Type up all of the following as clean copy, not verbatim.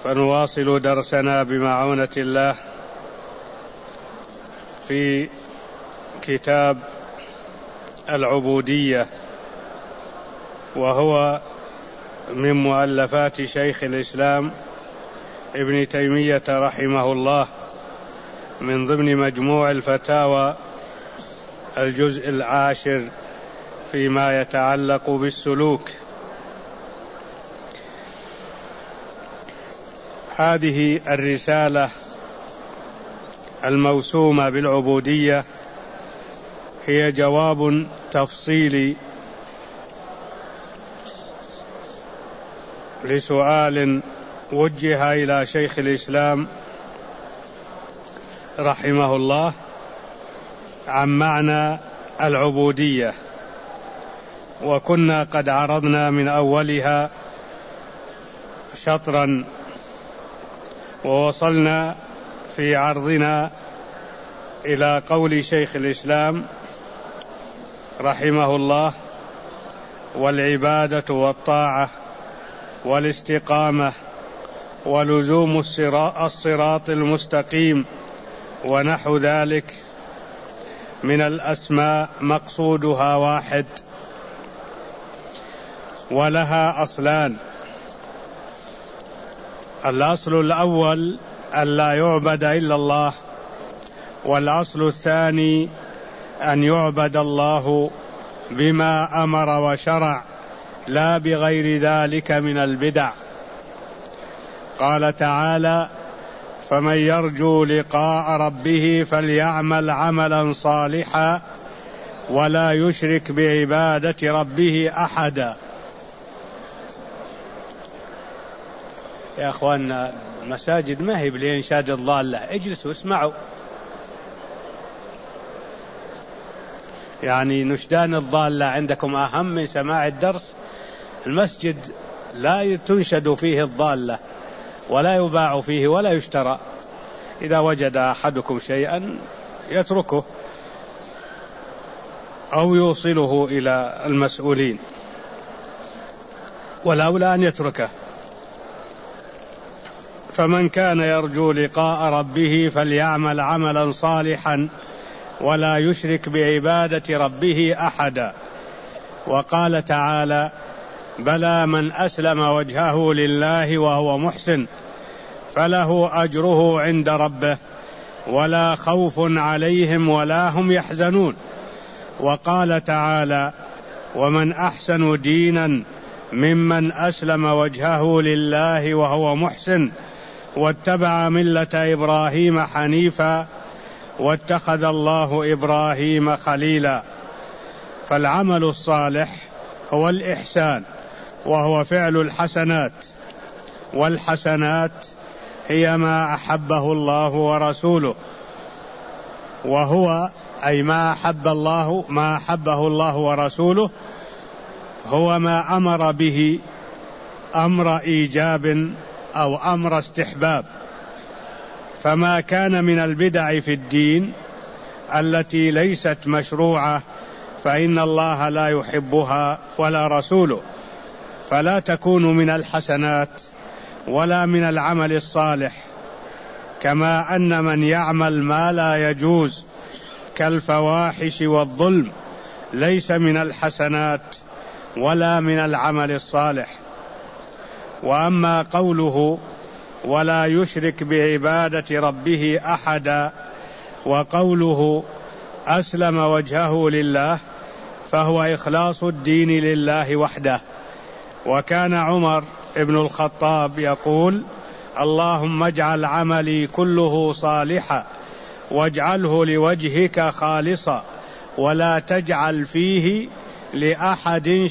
فنواصل درسنا بمعونة الله في كتاب العبودية، وهو من مؤلفات شيخ الإسلام ابن تيمية رحمه الله، من ضمن مجموع الفتاوى الجزء 10 فيما يتعلق بالسلوك. هذه الرسالة الموسومة بالعبودية هي جواب تفصيلي لسؤال وجه إلى شيخ الإسلام رحمه الله عن معنى العبودية، وكنا قد عرضنا من أولها شطرا، ووصلنا في عرضنا إلى قول شيخ الإسلام رحمه الله: والعبادة والطاعة والاستقامة ولزوم الصراط المستقيم ونحو ذلك من الأسماء مقصودها واحد، ولها أصلان. الأصل الأول أن لا يعبد إلا الله، والأصل الثاني أن يعبد الله بما أمر وشرع لا بغير ذلك من البدع. قال تعالى: فمن يرجو لقاء ربه فليعمل عملا صالحا ولا يشرك بعبادة ربه أحدا. يا أخواننا، المساجد ما هي لإنشاد الضالة، اجلسوا اسمعوا. يعني نشدان الضالة عندكم أهم من سماع الدرس؟ المسجد لا تنشد فيه الضالة ولا يباع فيه ولا يشترى. إذا وجد أحدكم شيئا يتركه أو يوصله إلى المسؤولين، والأولى أن يتركه. فمن كان يرجو لقاء ربه فليعمل عملا صالحا ولا يشرك بعبادة ربه أحدا. وقال تعالى: بلى من أسلم وجهه لله وهو محسن فله أجره عند ربه ولا خوف عليهم ولا هم يحزنون. وقال تعالى: ومن أحسن دينا ممن أسلم وجهه لله وهو محسن واتبع ملة إبراهيم حنيفا واتخذ الله إبراهيم خليلا. فالعمل الصالح هو الإحسان، وهو فعل الحسنات، والحسنات هي ما أحبه الله ورسوله، وهو أي ما أحبه الله ورسوله هو ما أمر به أمر إيجاب أو أمر استحباب. فما كان من البدع في الدين التي ليست مشروعة فإن الله لا يحبها ولا رسوله، فلا تكون من الحسنات ولا من العمل الصالح. كما أن من يعمل ما لا يجوز كالفواحش والظلم ليس من الحسنات ولا من العمل الصالح. وأما قوله ولا يشرك بعبادة ربه أحدا، وقوله أسلم وجهه لله، فهو إخلاص الدين لله وحده. وكان عمر ابن الخطاب يقول: اللهم اجعل عملي كله صالحا واجعله لوجهك خالصا ولا تجعل فيه لأحد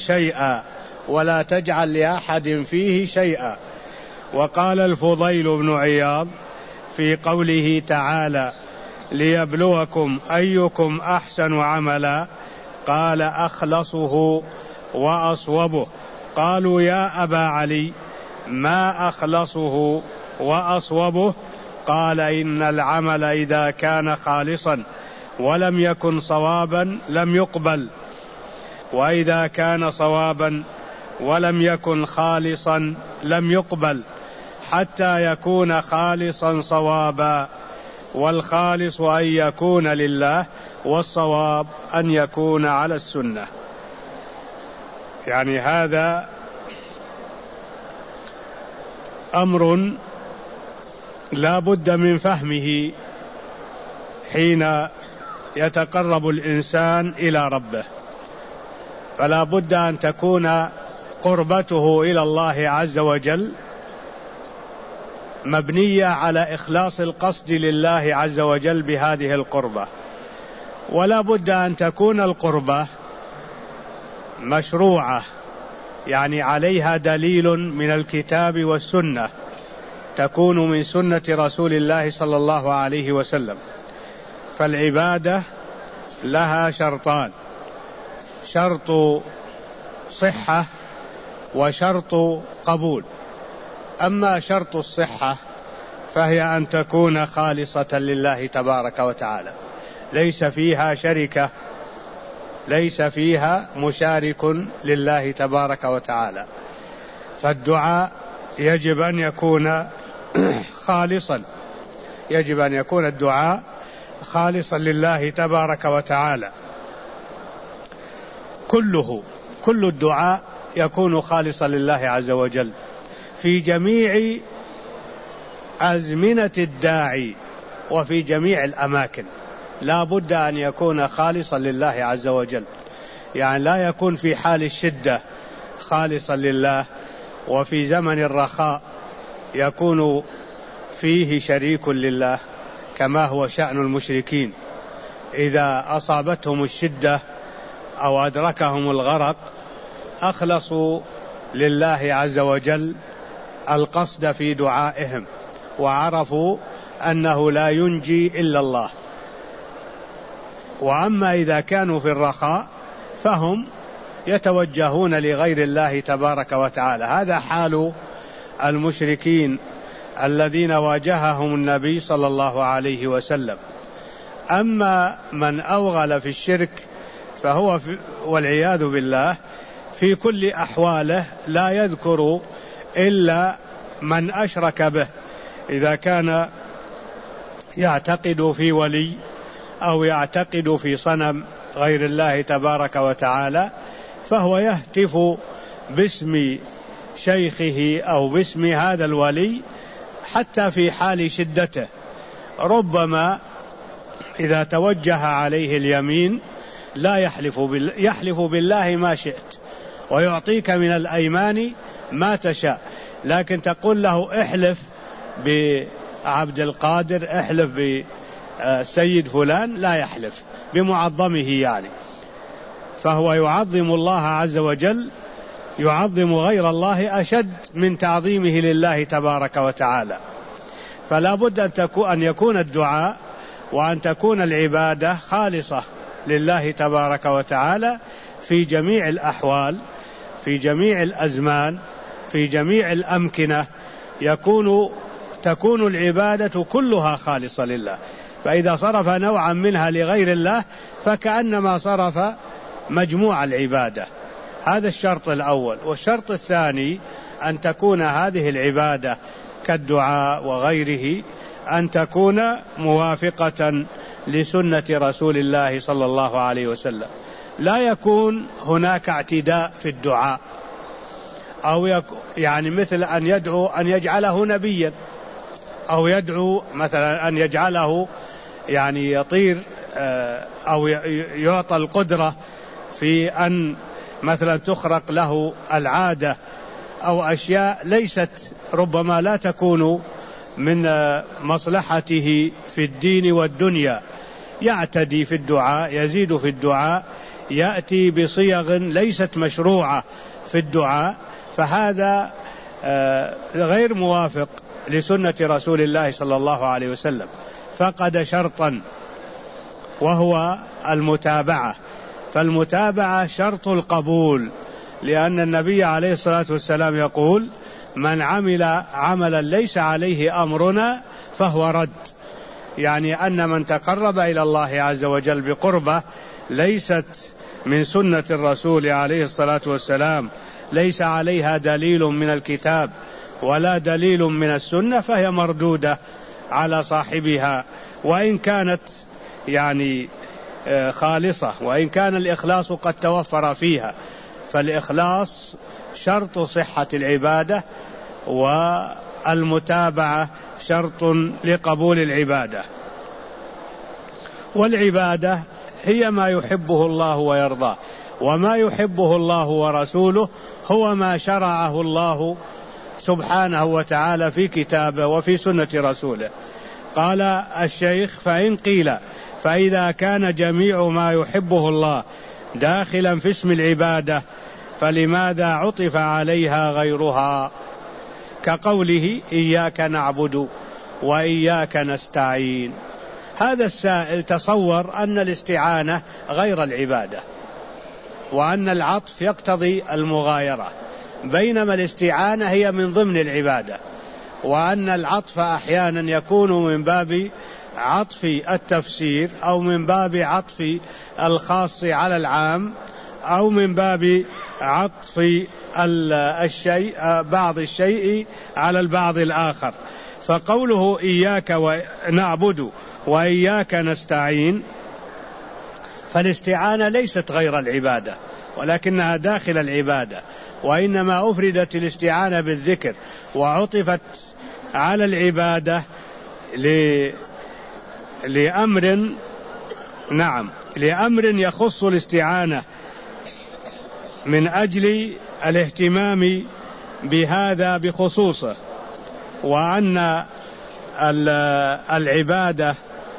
فيه شيئا. وقال الفضيل بن عياض في قوله تعالى: ليبلوكم أيكم أحسن عملا، قال: أخلصه وأصوبه. قالوا: يا أبا علي ما أخلصه وأصوبه؟ قال: إن العمل إذا كان خالصا ولم يكن صوابا لم يقبل، وإذا كان صوابا ولم يكن خالصا لم يقبل، حتى يكون خالصا صوابا، والخالص أن يكون لله، والصواب أن يكون على السنة. يعني هذا أمر لا بد من فهمه حين يتقرب الإنسان إلى ربه، فلا بد أن تكون قربته إلى الله عز وجل مبنية على إخلاص القصد لله عز وجل بهذه القربة، ولا بد أن تكون القربة مشروعة، يعني عليها دليل من الكتاب والسنة، تكون من سنة رسول الله صلى الله عليه وسلم. فالعبادة لها شرطان: شرط صحة وشرط قبول. أما شرط الصحة فهي أن تكون خالصة لله تبارك وتعالى، ليس فيها شركة، ليس فيها مشارك لله تبارك وتعالى. فالدعاء يجب أن يكون خالصا، يجب أن يكون الدعاء خالصا لله تبارك وتعالى كل الدعاء يكون خالصا لله عز وجل في جميع أزمنة الداعي وفي جميع الأماكن. لا بد أن يكون خالصا لله عز وجل، يعني لا يكون في حال الشدة خالصا لله، وفي زمن الرخاء يكون فيه شريك لله، كما هو شأن المشركين إذا أصابتهم الشدة أو أدركهم الغرق أخلصوا لله عز وجل القصد في دعائهم، وعرفوا أنه لا ينجي إلا الله. وأما إذا كانوا في الرخاء فهم يتوجهون لغير الله تبارك وتعالى. هذا حال المشركين الذين واجههم النبي صلى الله عليه وسلم. أما من أوغل في الشرك فهو والعياذ بالله في كل أحواله لا يذكر إلا من أشرك به، إذا كان يعتقد في ولي أو يعتقد في صنم غير الله تبارك وتعالى فهو يهتف باسم شيخه أو باسم هذا الولي حتى في حال شدته. ربما إذا توجه عليه اليمين لا يحلف بالله ما شئت، ويعطيك من الأيمان ما تشاء، لكن تقول له احلف بعبد القادر، احلف بسيد فلان، لا يحلف بمعظمه يعني. فهو يعظم الله عز وجل، يعظم غير الله أشد من تعظيمه لله تبارك وتعالى. فلا بد أن يكون الدعاء وأن تكون العبادة خالصة لله تبارك وتعالى في جميع الأحوال، في جميع الأزمان، في جميع الأمكنة تكون العبادة كلها خالصة لله. فإذا صرف نوعا منها لغير الله فكأنما صرف مجموع العبادة. هذا الشرط الأول. والشرط الثاني أن تكون هذه العبادة كالدعاء وغيره أن تكون موافقة لسنة رسول الله صلى الله عليه وسلم. لا يكون هناك اعتداء في الدعاء، أو يعني مثل أن يدعو أن يجعله نبيا، أو يدعو مثلا أن يجعله يعني يطير، أو يعطى القدرة في أن مثلا تخرق له العادة، أو أشياء ليست ربما لا تكون من مصلحته في الدين والدنيا. يعتدي في الدعاء، يزيد في الدعاء، يأتي بصيغ ليست مشروعة في الدعاء، فهذا غير موافق لسنة رسول الله صلى الله عليه وسلم. فقد شرطا وهو المتابعة، فالمتابعة شرط القبول، لأن النبي عليه الصلاة والسلام يقول: من عمل عملا ليس عليه أمرنا فهو رد. يعني أن من تقرب إلى الله عز وجل بقربة ليست من سنة الرسول عليه الصلاة والسلام، ليس عليها دليل من الكتاب ولا دليل من السنة فهي مردودة على صاحبها، وإن كانت يعني خالصة، وإن كان الإخلاص قد توفر فيها، فالإخلاص شرط صحة العبادة، والمتابعة شرط لقبول العبادة. والعبادة هي ما يحبه الله ويرضاه، وما يحبه الله ورسوله هو ما شرعه الله سبحانه وتعالى في كتابه وفي سنة رسوله. قال الشيخ: فإن قيل فإذا كان جميع ما يحبه الله داخلا في اسم العبادة فلماذا عطف عليها غيرها، كقوله: إياك نعبد وإياك نستعين. هذا السائل تصور أن الاستعانة غير العبادة، وأن العطف يقتضي المغايرة، بينما الاستعانة هي من ضمن العبادة، وأن العطف أحيانا يكون من باب عطف التفسير، أو من باب عطف الخاص على العام، أو من باب عطف الشيء بعض الشيء على البعض الآخر. فقوله إياك نعبد وإياك نستعين، فالاستعانة ليست غير العبادة ولكنها داخل العبادة، وإنما أفردت الاستعانة بالذكر وعطفت على العبادة لأمر يخص الاستعانة من أجل الاهتمام بهذا بخصوصه، وأن العبادة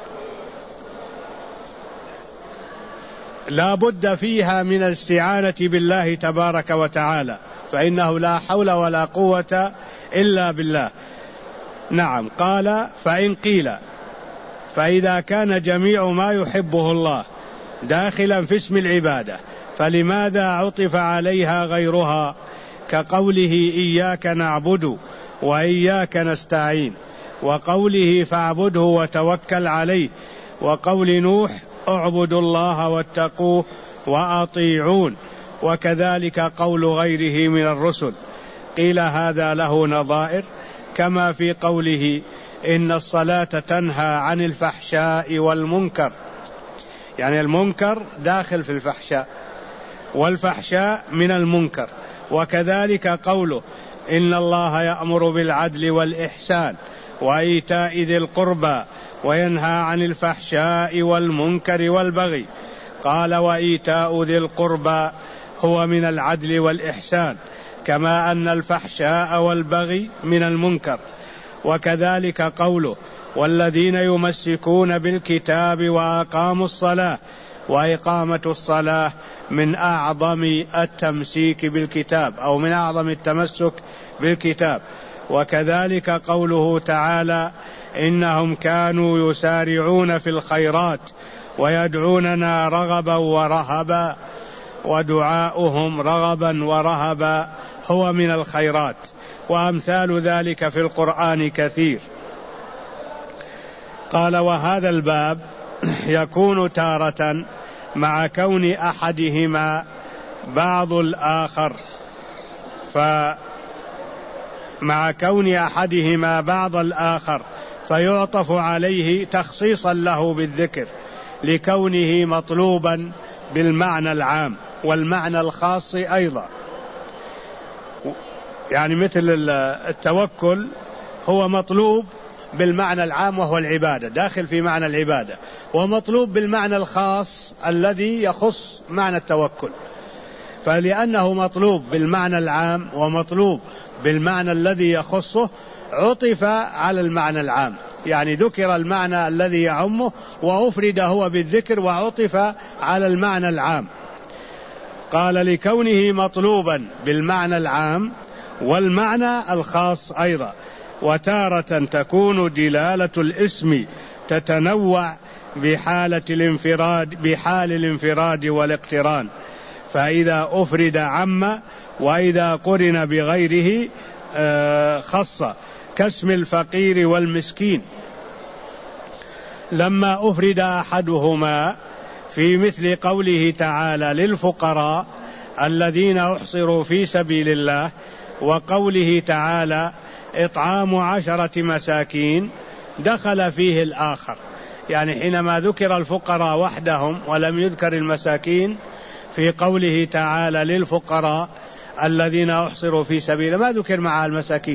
لا بد فيها من الاستعانة بالله تبارك وتعالى، فإنه لا حول ولا قوة إلا بالله. نعم. قال: فإن قيل فإذا كان جميع ما يحبه الله داخلا في اسم العبادة فلماذا عطف عليها غيرها، كقوله: إياك نعبد وإياك نستعين، وقوله: فاعبده وتوكل عليه، وقول نوح: اعبدوا الله واتقوه وأطيعون، وكذلك قول غيره من الرسل. قيل: هذا له نظائر، كما في قوله: إن الصلاة تنهى عن الفحشاء والمنكر، يعني المنكر داخل في الفحشاء، والفحشاء من المنكر. وكذلك قوله: إن الله يأمر بالعدل والإحسان وإيتاء ذي القربى وينهى عن الفحشاء والمنكر والبغي. قال: وإيتاء ذي القربى هو من العدل والإحسان، كما أن الفحشاء والبغي من المنكر. وكذلك قوله: والذين يمسكون بالكتاب وأقاموا الصلاة، وإقامة الصلاة من أعظم التمسيك بالكتاب، أو من أعظم التمسك بالكتاب. وكذلك قوله تعالى: إنهم كانوا يسارعون في الخيرات ويدعوننا رغبا ورهبا، ودعاؤهم رغبا ورهبا هو من الخيرات. وأمثال ذلك في القرآن كثير. قال: وهذا الباب يكون تارة مع كون أحدهما بعض الآخر، فيعطف عليه تخصيصا له بالذكر لكونه مطلوبا بالمعنى العام والمعنى الخاص أيضا. يعني مثل التوكل هو مطلوب بالمعنى العام وهو العبادة، داخل في معنى العبادة، ومطلوب بالمعنى الخاص الذي يخص معنى التوكل. فلأنه مطلوب بالمعنى العام ومطلوب بالمعنى الذي يخصه عطف على المعنى العام، يعني ذكر المعنى الذي يعمه وأفرد هو بالذكر وعطف على المعنى العام. قال: لكونه مطلوبا بالمعنى العام والمعنى الخاص أيضا. وتارة تكون دلالة الاسم تتنوع بحال الانفراد والاقتران، فإذا أفرد عم، وإذا قرن بغيره خص، كاسم الفقير والمسكين. لما أفرد أحدهما في مثل قوله تعالى: للفقراء الذين أحصروا في سبيل الله، وقوله تعالى: إطعام 10 مساكين دخل فيه الآخر، يعني حينما ذكر الفقراء وحدهم ولم يذكر المساكين في قوله تعالى للفقراء الذين أحصروا في سبيله ما ذكر مع المساكين،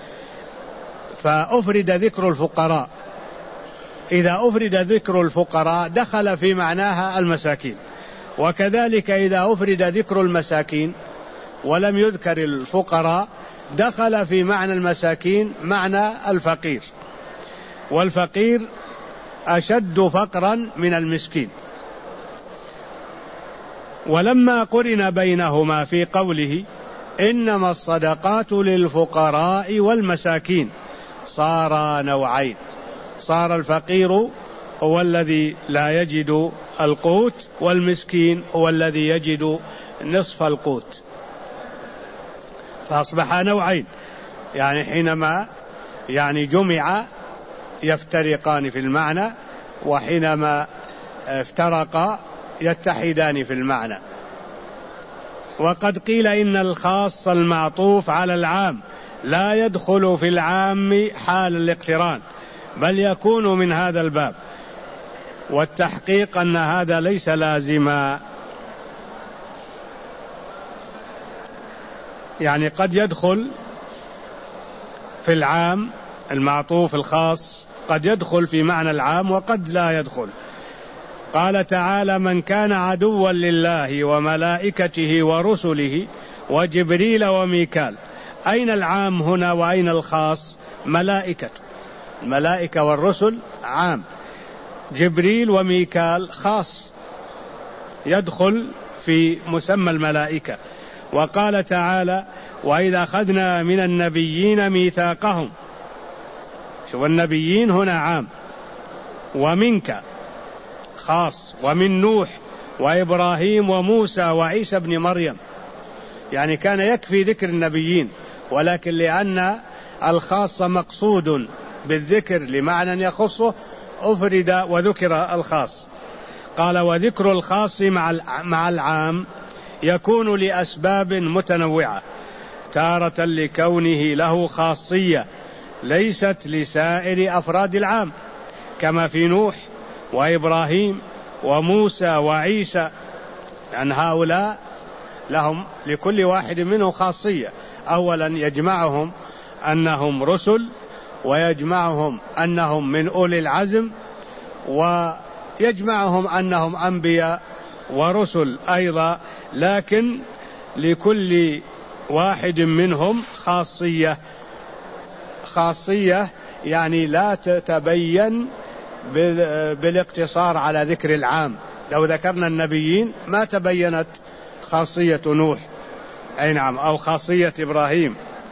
فأفرد ذكر الفقراء. إذا أفرد ذكر الفقراء دخل في معناها المساكين، وكذلك إذا أفرد ذكر المساكين ولم يذكر الفقراء دخل في معنى المساكين معنى الفقير، والفقير أشد فقرا من المسكين. ولما قرن بينهما في قوله إنما الصدقات للفقراء والمساكين صار نوعين، صار الفقير هو الذي لا يجد القوت، والمسكين هو الذي يجد نصف القوت، فأصبح نوعين، يعني حينما جمع يفترقان في المعنى، وحينما افترقا يتحدان في المعنى. وقد قيل إن الخاص المعطوف على العام لا يدخل في العام حال الاقتران، بل يكون من هذا الباب، والتحقيق أن هذا ليس لازما، يعني قد يدخل في العام المعطوف الخاص، قد يدخل في معنى العام وقد لا يدخل. قال تعالى من كان عدوا لله وملائكته ورسله وجبريل وميكال. أين العام هنا وأين الخاص؟ الملائكة والرسل عام، جبريل وميكال خاص يدخل في مسمى الملائكة. وقال تعالى وإذا أخذنا من النبيين ميثاقهم، شوف النبيين هنا عام، ومنك خاص، ومن نوح وإبراهيم وموسى وعيسى بن مريم، يعني كان يكفي ذكر النبيين، ولكن لأن الخاص مقصود بالذكر لمعنى يخصه أفرد وذكر الخاص. قال وذكر الخاص مع العام يكون لأسباب متنوعة، تارة لكونه له خاصية ليست لسائر أفراد العام، كما في نوح وإبراهيم وموسى وعيسى، أن هؤلاء لهم لكل واحد منهم خاصية. أولا يجمعهم أنهم رسل، ويجمعهم أنهم من أولي العزم، ويجمعهم أنهم أنبياء ورسل أيضا، لكن لكل واحد منهم خاصية يعني لا تتبين بالاقتصار على ذكر العام. لو ذكرنا النبيين ما تبينت خاصية نوح أي نعم أو خاصية إبراهيم.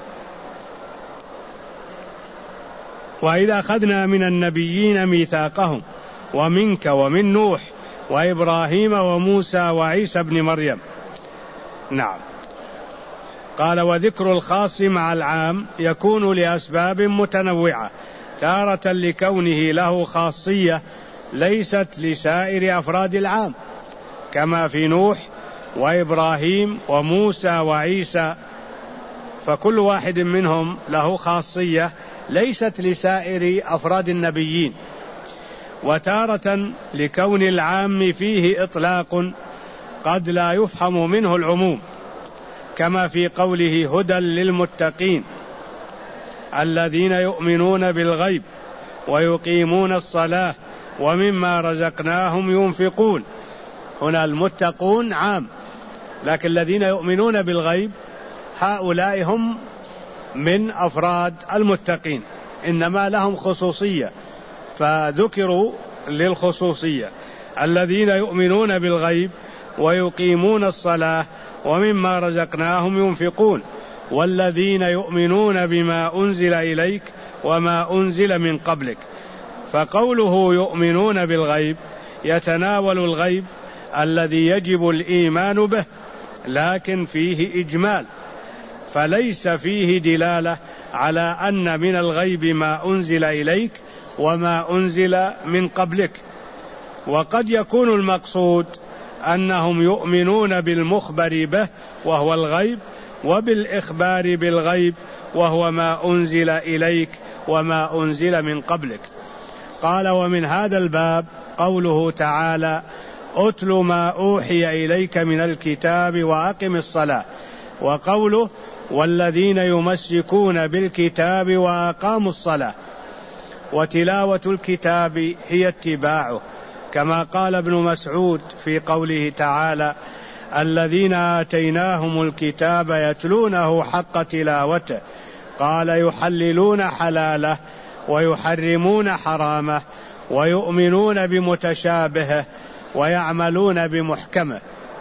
وإذا أخذنا من النبيين ميثاقهم ومنك ومن نوح وإبراهيم وموسى وعيسى بن مريم. نعم. قال وذكر الخاص مع العام يكون لأسباب متنوعة، تارة لكونه له خاصية ليست لسائر أفراد العام، كما في نوح وإبراهيم وموسى وعيسى، فكل واحد منهم له خاصية ليست لسائر أفراد النبيين. وتارة لكون العام فيه إطلاق قد لا يفهم منه العموم، كما في قوله هدى للمتقين الذين يؤمنون بالغيب ويقيمون الصلاة ومما رزقناهم ينفقون. هنا المتقون عام، لكن الذين يؤمنون بالغيب هؤلاء هم من أفراد المتقين، إنما لهم خصوصية فذكروا للخصوصية. الذين يؤمنون بالغيب ويقيمون الصلاة ومما رزقناهم ينفقون، والذين يؤمنون بما أنزل إليك وما أنزل من قبلك. فقوله يؤمنون بالغيب يتناول الغيب الذي يجب الإيمان به، لكن فيه إجمال، فليس فيه دلالة على أن من الغيب ما أنزل إليك وما أنزل من قبلك. وقد يكون المقصود أنهم يؤمنون بالمخبر به وهو الغيب، وبالإخبار بالغيب وهو ما أنزل إليك وما أنزل من قبلك. قال: ومن هذا الباب قوله تعالى: أتل ما أوحي إليك من الكتاب وأقم الصلاة، وقوله: والذين يمسكون بالكتاب وأقاموا الصلاة. وتلاوة الكتاب هي اتباعه، كما قال ابن مسعود في قوله تعالى: الذين آتيناهم الكتاب يتلونه حق تلاوته، قال: يحللون حلاله ويحرمون حرامه ويؤمنون بمتشابهه ويعملون بمحكمه.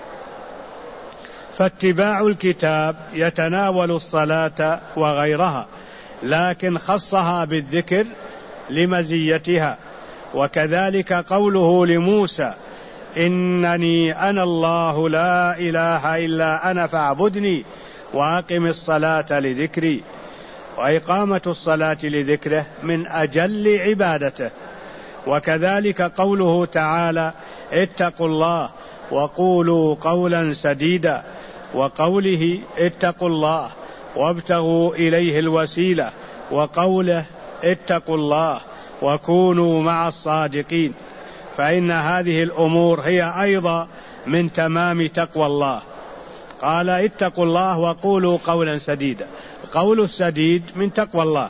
فاتباع الكتاب يتناول الصلاة وغيرها، لكن خصها بالذكر لمزيتها. وكذلك قوله لموسى: إنني أنا الله لا إله إلا أنا فاعبدني وأقم الصلاة لذكري. وإقامة الصلاة لذكره من أجل عبادته. وكذلك قوله تعالى: اتقوا الله وقولوا قولا سديدا، وقوله: اتقوا الله وابتغوا إليه الوسيلة، وقوله: اتقوا الله وكونوا مع الصادقين. فإن هذه الأمور هي أيضا من تمام تقوى الله. قال: اتقوا الله وقولوا قولا سديدا، قول السديد من تقوى الله.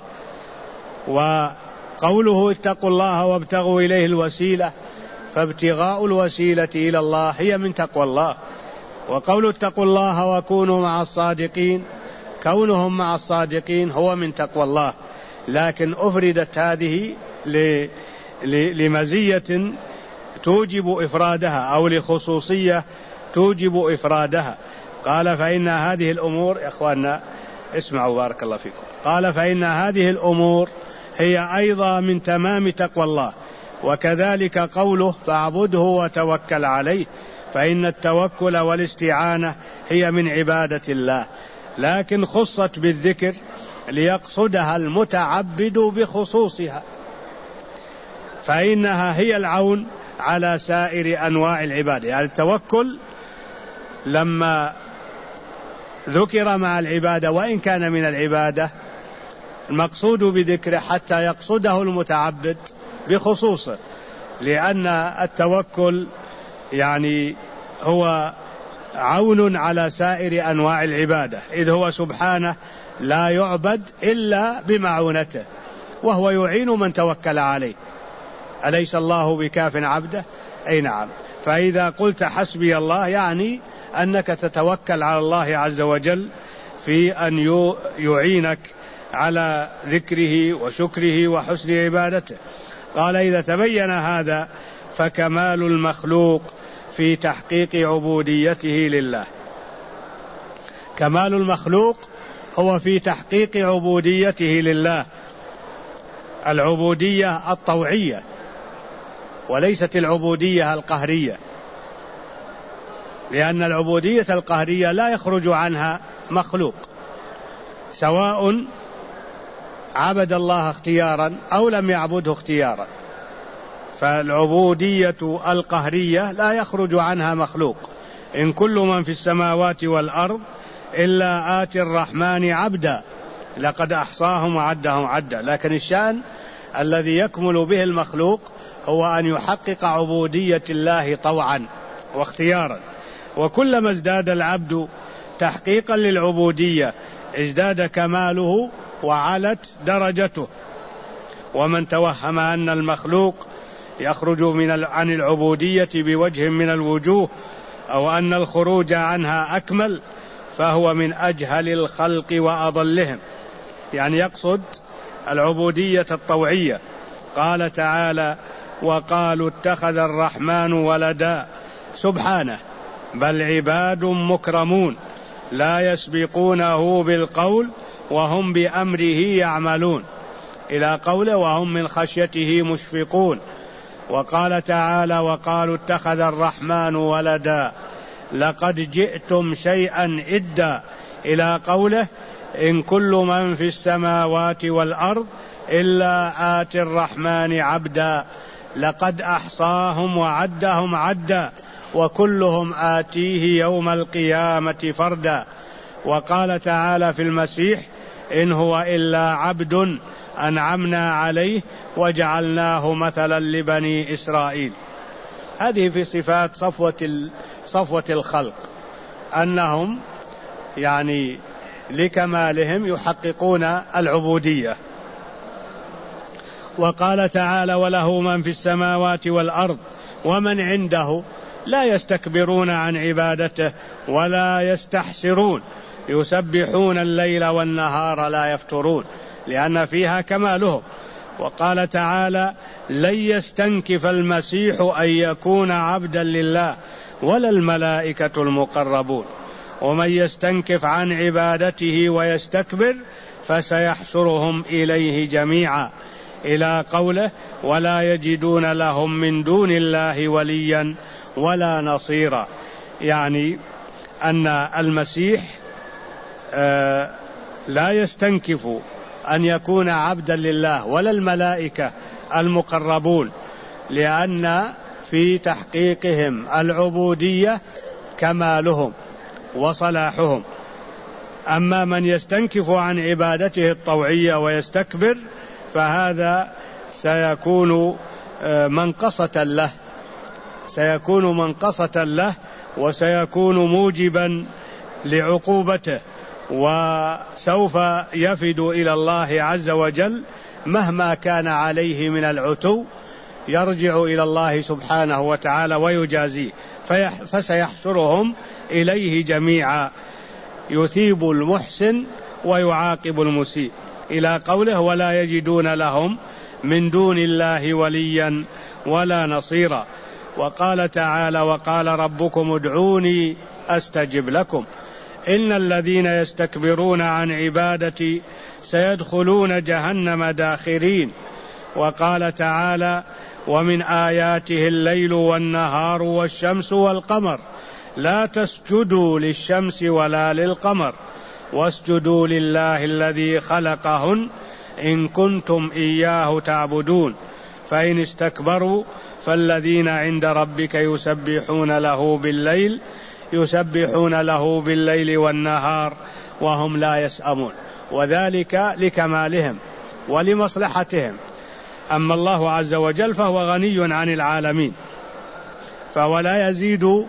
وقوله: اتقوا الله وابتغوا إليه الوسيلة، فابتغاء الوسيلة إلى الله هي من تقوى الله. وقول اتقوا الله وكونوا مع الصادقين، كونهم مع الصادقين هو من تقوى الله، لكن أفردت هذه لمزية توجب إفرادها، أو لخصوصية توجب إفرادها. قال: فإن هذه الأمور، يا أخواننا اسمعوا بارك الله فيكم، قال: فإن هذه الأمور هي أيضا من تمام تقوى الله. وكذلك قوله: فاعبده وتوكل عليه، فإن التوكل والاستعانة هي من عبادة الله، لكن خصت بالذكر ليقصدها المتعبد بخصوصها، فإنها هي العون على سائر أنواع العبادة. يعني التوكل لما ذكر مع العبادة وإن كان من العبادة، المقصود بذكره حتى يقصده المتعبد بخصوصه، لأن التوكل يعني هو عون على سائر أنواع العبادة، إذ هو سبحانه لا يعبد إلا بمعونته، وهو يعين من توكل عليه. أليس الله بكاف عبده؟ أي نعم. فإذا قلت حسبي الله يعني أنك تتوكل على الله عز وجل في أن يعينك على ذكره وشكره وحسن عبادته. قال: إذا تبين هذا فكمال المخلوق في تحقيق عبوديته لله. كمال المخلوق هو في تحقيق عبوديته لله، العبودية الطوعية وليست العبودية القهرية، لأن العبودية القهرية لا يخرج عنها مخلوق، سواء عبد الله اختيارا أو لم يعبده اختيارا. فالعبودية القهرية لا يخرج عنها مخلوق. إن كل من في السماوات والأرض إلا آتي الرحمن عبدا لقد أحصاهم وعدهم عدا. لكن الشأن الذي يكمل به المخلوق هو أن يحقق عبودية الله طوعا واختيارا. وكلما ازداد العبد تحقيقا للعبودية ازداد كماله وعلت درجته. ومن توهم أن المخلوق يخرج عن العبودية بوجه من الوجوه أو أن الخروج عنها أكمل فهو من أجهل الخلق وأضلهم، يعني يقصد العبودية الطوعية. قال تعالى: وقالوا اتخذ الرحمن ولدا، سبحانه، بل عباد مكرمون لا يسبقونه بالقول وهم بأمره يعملون، إلى قوله: وهم من خشيته مشفقون. وقال تعالى: وقالوا اتخذ الرحمن ولدا لقد جئتم شيئا إدا، إلى قوله: إن كل من في السماوات والأرض إلا آتي الرحمن عبدا لقد أحصاهم وعدهم عدا وكلهم آتيه يوم القيامة فردا. وقال تعالى في المسيح: إن هو إلا عبد أنعمنا عليه وجعلناه مثلا لبني إسرائيل. هذه في صفات صفوة الخلق، أنهم يعني لكمالهم يحققون العبودية. وقال تعالى: وله من في السماوات والأرض ومن عنده لا يستكبرون عن عبادته ولا يستحسرون يسبحون الليل والنهار لا يفترون، لأن فيها كمالهم. وقال تعالى: لن يستنكف المسيح أن يكون عبدا لله ولا الملائكة المقربون ومن يستنكف عن عبادته ويستكبر فسيحشرهم إليه جميعا، إلى قوله: ولا يجدون لهم من دون الله وليا ولا نصيرا. يعني أن المسيح لا يستنكف أن يكون عبدا لله ولا الملائكة المقربون، لأن في تحقيقهم العبودية كمالهم وصلاحهم. أما من يستنكف عن عبادته الطوعية ويستكبر فهذا سيكون منقصة له وسيكون موجبا لعقوبته، وسوف يفد إلى الله عز وجل مهما كان عليه من العتو، يرجع إلى الله سبحانه وتعالى ويجازيه، فسيحشرهم إليه جميعا، يثيب المحسن ويعاقب المسيء، إلى قوله: ولا يجدون لهم من دون الله وليا ولا نصيرا. وقال تعالى: وقال ربكم ادعوني أستجب لكم إن الذين يستكبرون عن عبادتي سيدخلون جهنم داخرين. وقال تعالى: ومن آياته الليل والنهار والشمس والقمر لا تسجدوا للشمس ولا للقمر واسجدوا لله الذي خلقهن إن كنتم إياه تعبدون فإن استكبروا فالذين عند ربك يسبحون له بالليل والنهار وهم لا يسأمون، وذلك لكمالهم ولمصلحتهم. أما الله عز وجل فهو غني عن العالمين، فهو لا يزيد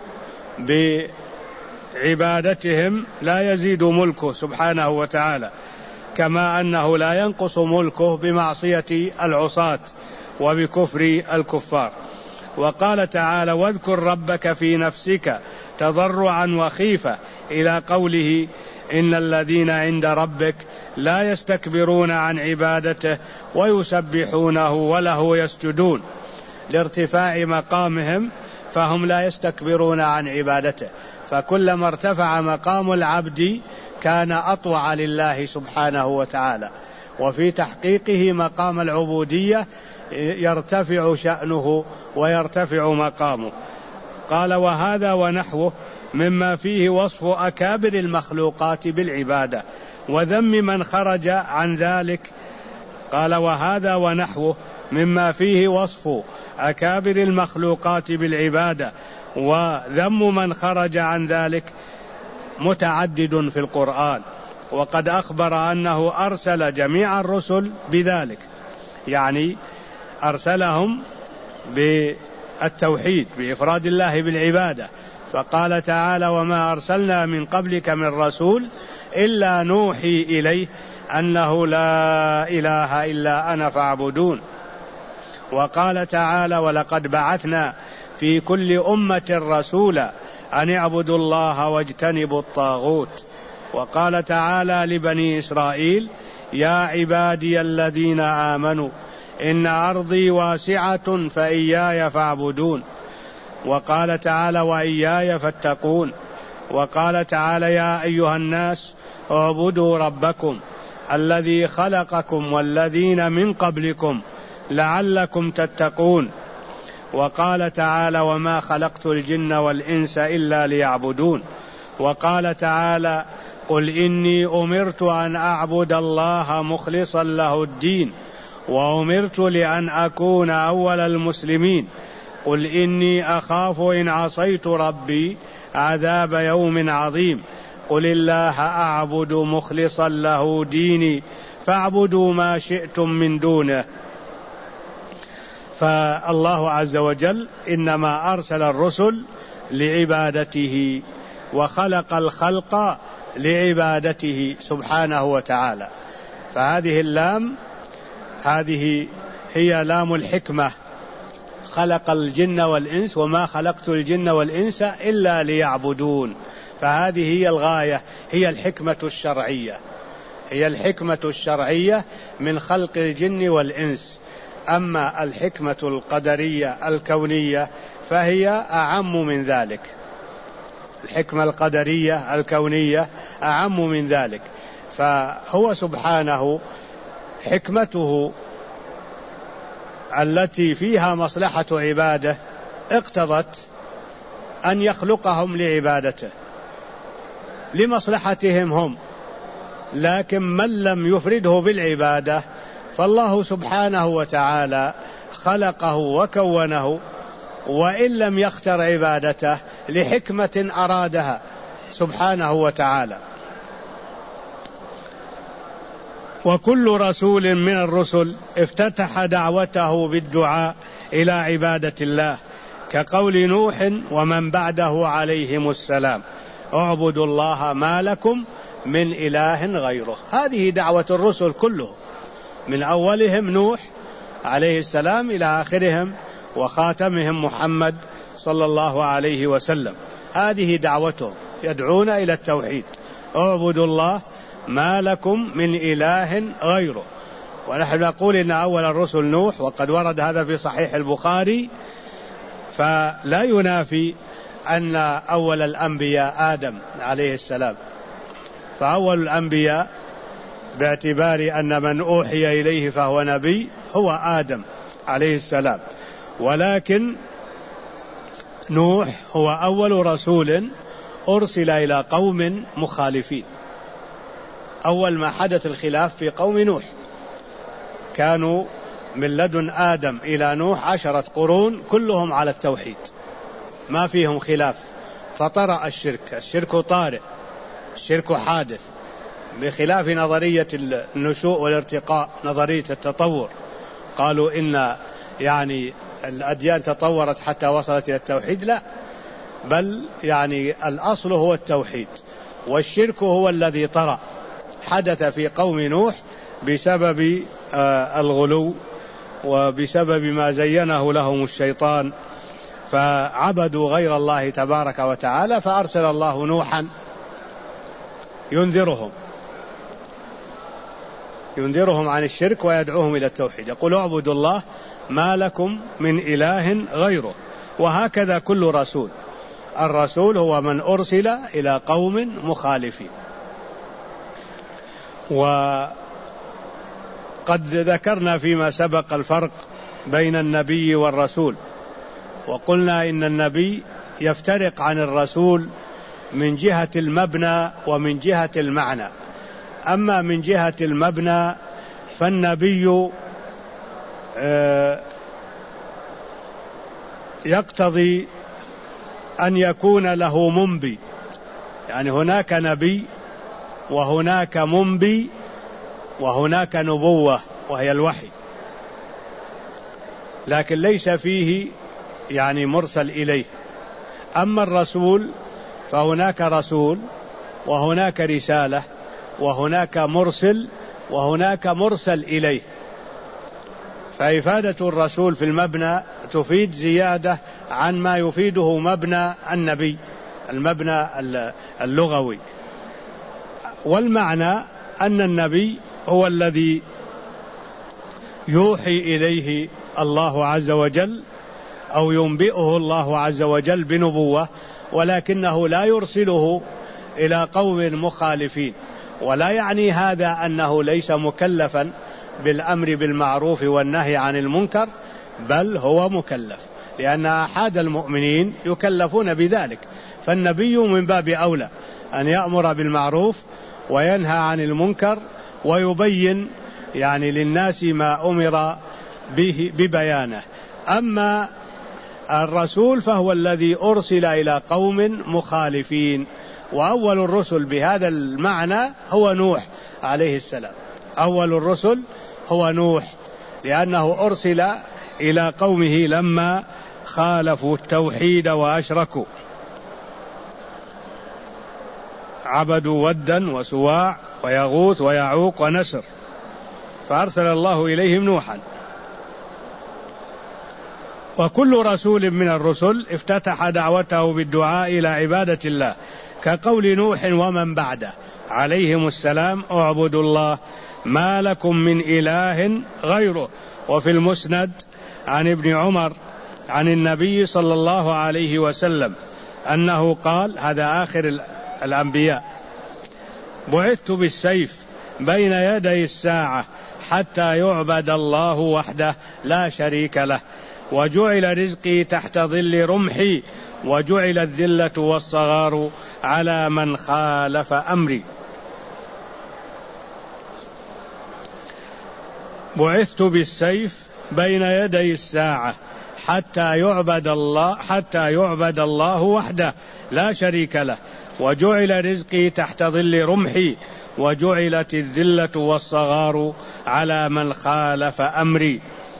بعبادتهم، لا يزيد ملكه سبحانه وتعالى، كما أنه لا ينقص ملكه بمعصية العصاة وبكفر الكفار. وقال تعالى: واذكر ربك في نفسك تضرعا وخيفة، إلى قوله: إن الذين عند ربك لا يستكبرون عن عبادته ويسبحونه وله يسجدون، لارتفاع مقامهم فهم لا يستكبرون عن عبادته، فكلما ارتفع مقام العبد كان أطوع لله سبحانه وتعالى، وفي تحقيقه مقام العبودية يرتفع شأنه ويرتفع مقامه. قال: وهذا ونحوه مما فيه وصف أكابر المخلوقات بالعبادة وذم من خرج عن ذلك. قال: وهذا ونحوه مما فيه وصف أكابر المخلوقات بالعبادة وذم من خرج عن ذلك متعدد في القرآن، وقد أخبر أنه أرسل جميع الرسل بذلك، يعني أرسلهم بالتوحيد بإفراد الله بالعبادة. فقال تعالى: وما أرسلنا من قبلك من رسول إلا نوحي إليه أنه لا إله إلا أنا فاعبدون. وقال تعالى: ولقد بعثنا في كل أمة رسولا أن اعبدوا الله واجتنبوا الطاغوت. وقال تعالى لبني إسرائيل: يا عبادي الذين آمنوا إن أرضي واسعة فإياي فاعبدون. وقال تعالى: وإياي فاتقون. وقال تعالى: يا أيها الناس اعبدوا ربكم الذي خلقكم والذين من قبلكم لعلكم تتقون. وقال تعالى: وما خلقت الجن والإنس إلا ليعبدون. وقال تعالى: قل إني أمرت أن أعبد الله مخلصا له الدين وأمرت لأن أكون أول المسلمين. قل إني أخاف إن عصيت ربي عذاب يوم عظيم. قل الله أعبد مخلصا له ديني فاعبدوا ما شئتم من دونه. فالله عز وجل إنما أرسل الرسل لعبادته، وخلق الخلق لعبادته سبحانه وتعالى. فهذه اللام هذه هي لام الحكمة، خلق الجن والإنس وما خلقت الجن والإنس إلا ليعبدون. فهذه هي الغاية، هي الحكمة الشرعية، هي الحكمة الشرعية من خلق الجن والإنس. أما الحكمة القدرية الكونية فهي أعم من ذلك، الحكمة القدرية الكونية أعم من ذلك. فهو سبحانه حكمته التي فيها مصلحة عباده اقتضت أن يخلقهم لعبادته لمصلحتهم هم، لكن من لم يفرده بالعبادة فالله سبحانه وتعالى خلقه وكونه وإن لم يختر عبادته لحكمة أرادها سبحانه وتعالى. وكل رسول من الرسل افتتح دعوته بالدعاء إلى عبادة الله، كقول نوح ومن بعده عليهم السلام: اعبدوا الله ما لكم من إله غيره. هذه دعوة الرسل كلهم، من أولهم نوح عليه السلام إلى آخرهم وخاتمهم محمد صلى الله عليه وسلم. هذه دعوتهم، يدعون إلى التوحيد: اعبدوا الله ما لكم من إله غيره. ونحن نقول إن أول الرسل نوح، وقد ورد هذا في صحيح البخاري، فلا ينافي أن أول الأنبياء آدم عليه السلام. فأول الأنبياء باعتبار أن من أوحي إليه فهو نبي هو آدم عليه السلام، ولكن نوح هو أول رسول أرسل إلى قوم مخالفين. أول ما حدث الخلاف في قوم نوح، كانوا من لدن آدم إلى نوح 10 قرون كلهم على التوحيد، ما فيهم خلاف. فطرأ الشرك طارئ، الشرك حادث، بخلاف نظرية النشوء والارتقاء، نظرية التطور. قالوا إن يعني الأديان تطورت حتى وصلت إلى التوحيد، لا، بل يعني الأصل هو التوحيد، والشرك هو الذي طرأ، حدث في قوم نوح بسبب الغلو وبسبب ما زينه لهم الشيطان، فعبدوا غير الله تبارك وتعالى. فأرسل الله نوحا ينذرهم عن الشرك ويدعوهم إلى التوحيد، يقول: اعبدوا الله ما لكم من إله غيره. وهكذا كل رسول، الرسول هو من أرسل إلى قوم مخالفين. وقد ذكرنا فيما سبق الفرق بين النبي والرسول، وقلنا إن النبي يفترق عن الرسول من جهة المبنى ومن جهة المعنى. أما من جهة المبنى فالنبي يقتضي أن يكون له منبي، يعني هناك نبي وهناك منبي وهناك نبوة وهي الوحي، لكن ليس فيه يعني مرسل إليه. أما الرسول فهناك رسول وهناك رسالة وهناك مرسل وهناك مرسل إليه. فإفادة الرسول في المبنى تفيد زيادة عن ما يفيده مبنى النبي، المبنى اللغوي. والمعنى أن النبي هو الذي يوحي إليه الله عز وجل أو ينبئه الله عز وجل بنبوة، ولكنه لا يرسله إلى قوم مخالفين. ولا يعني هذا أنه ليس مكلفا بالأمر بالمعروف والنهي عن المنكر، بل هو مكلف، لأن أحد المؤمنين يكلفون بذلك. فالنبي من باب أولى أن يأمر بالمعروف وينهى عن المنكر ويبين يعني للناس ما أمر به ببيانه. أما الرسول فهو الذي أرسل إلى قوم مخالفين، وأول الرسل بهذا المعنى هو نوح عليه السلام. أول الرسل هو نوح، لأنه أرسل إلى قومه لما خالفوا التوحيد وأشركوا، عبدوا ودا وسواع ويغوث ويعوق ونسر، فأرسل الله إليهم نوحا. وكل رسول من الرسل افتتح دعوته بالدعاء إلى عبادة الله، كقول نوح ومن بعده عليهم السلام: اعبدوا الله ما لكم من إله غيره. وفي المسند عن ابن عمر عن النبي صلى الله عليه وسلم أنه قال، هذا آخر الأنبياء: بعثت بالسيف بين يدي الساعة حتى يعبد الله وحده لا شريك له، وجعل رزقي تحت ظل رمحي، وجعل الذلة والصغار على من خالف أمري. بعثت بالسيف بين يدي الساعة حتى يعبد الله وحده لا شريك له، وجعل رزقي تحت ظل رمحي، وجعلت الذلة والصغار على من خالف أمري.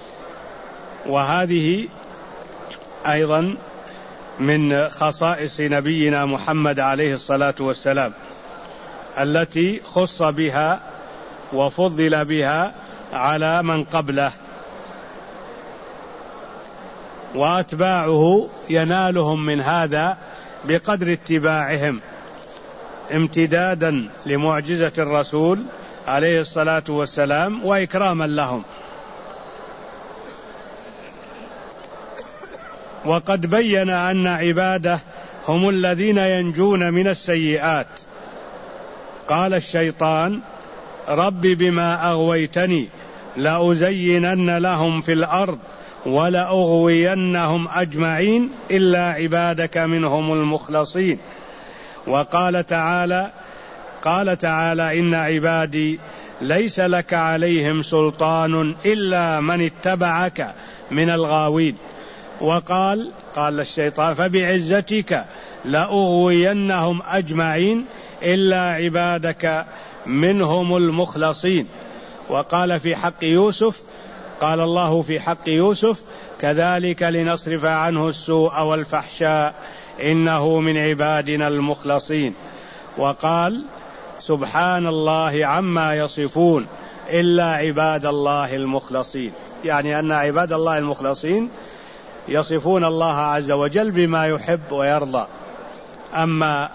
وهذه أيضا من خصائص نبينا محمد عليه الصلاة والسلام، التي خص بها وفضل بها على من قبله، وأتباعه ينالهم من هذا بقدر اتباعهم، امتدادا لمعجزة الرسول عليه الصلاة والسلام وإكراما لهم. وقد بين أن عباده هم الذين ينجون من السيئات. قال الشيطان: رب بما أغويتني لأزينن لهم في الأرض ولأغوينهم أجمعين إلا عبادك منهم المخلصين. وقال تعالى: إن عبادي ليس لك عليهم سلطان إلا من اتبعك من الغاوين. وقال الشيطان: فبعزتك لأغوينهم أجمعين إلا عبادك منهم المخلصين. وقال في حق يوسف، قال الله في حق يوسف: كذلك لنصرف عنه السوء والفحشاء إنه من عبادنا المخلصين. وقال: سبحان الله عما يصفون إلا عباد الله المخلصين، يعني أن عباد الله المخلصين يصفون الله عز وجل بما يحب ويرضى. أما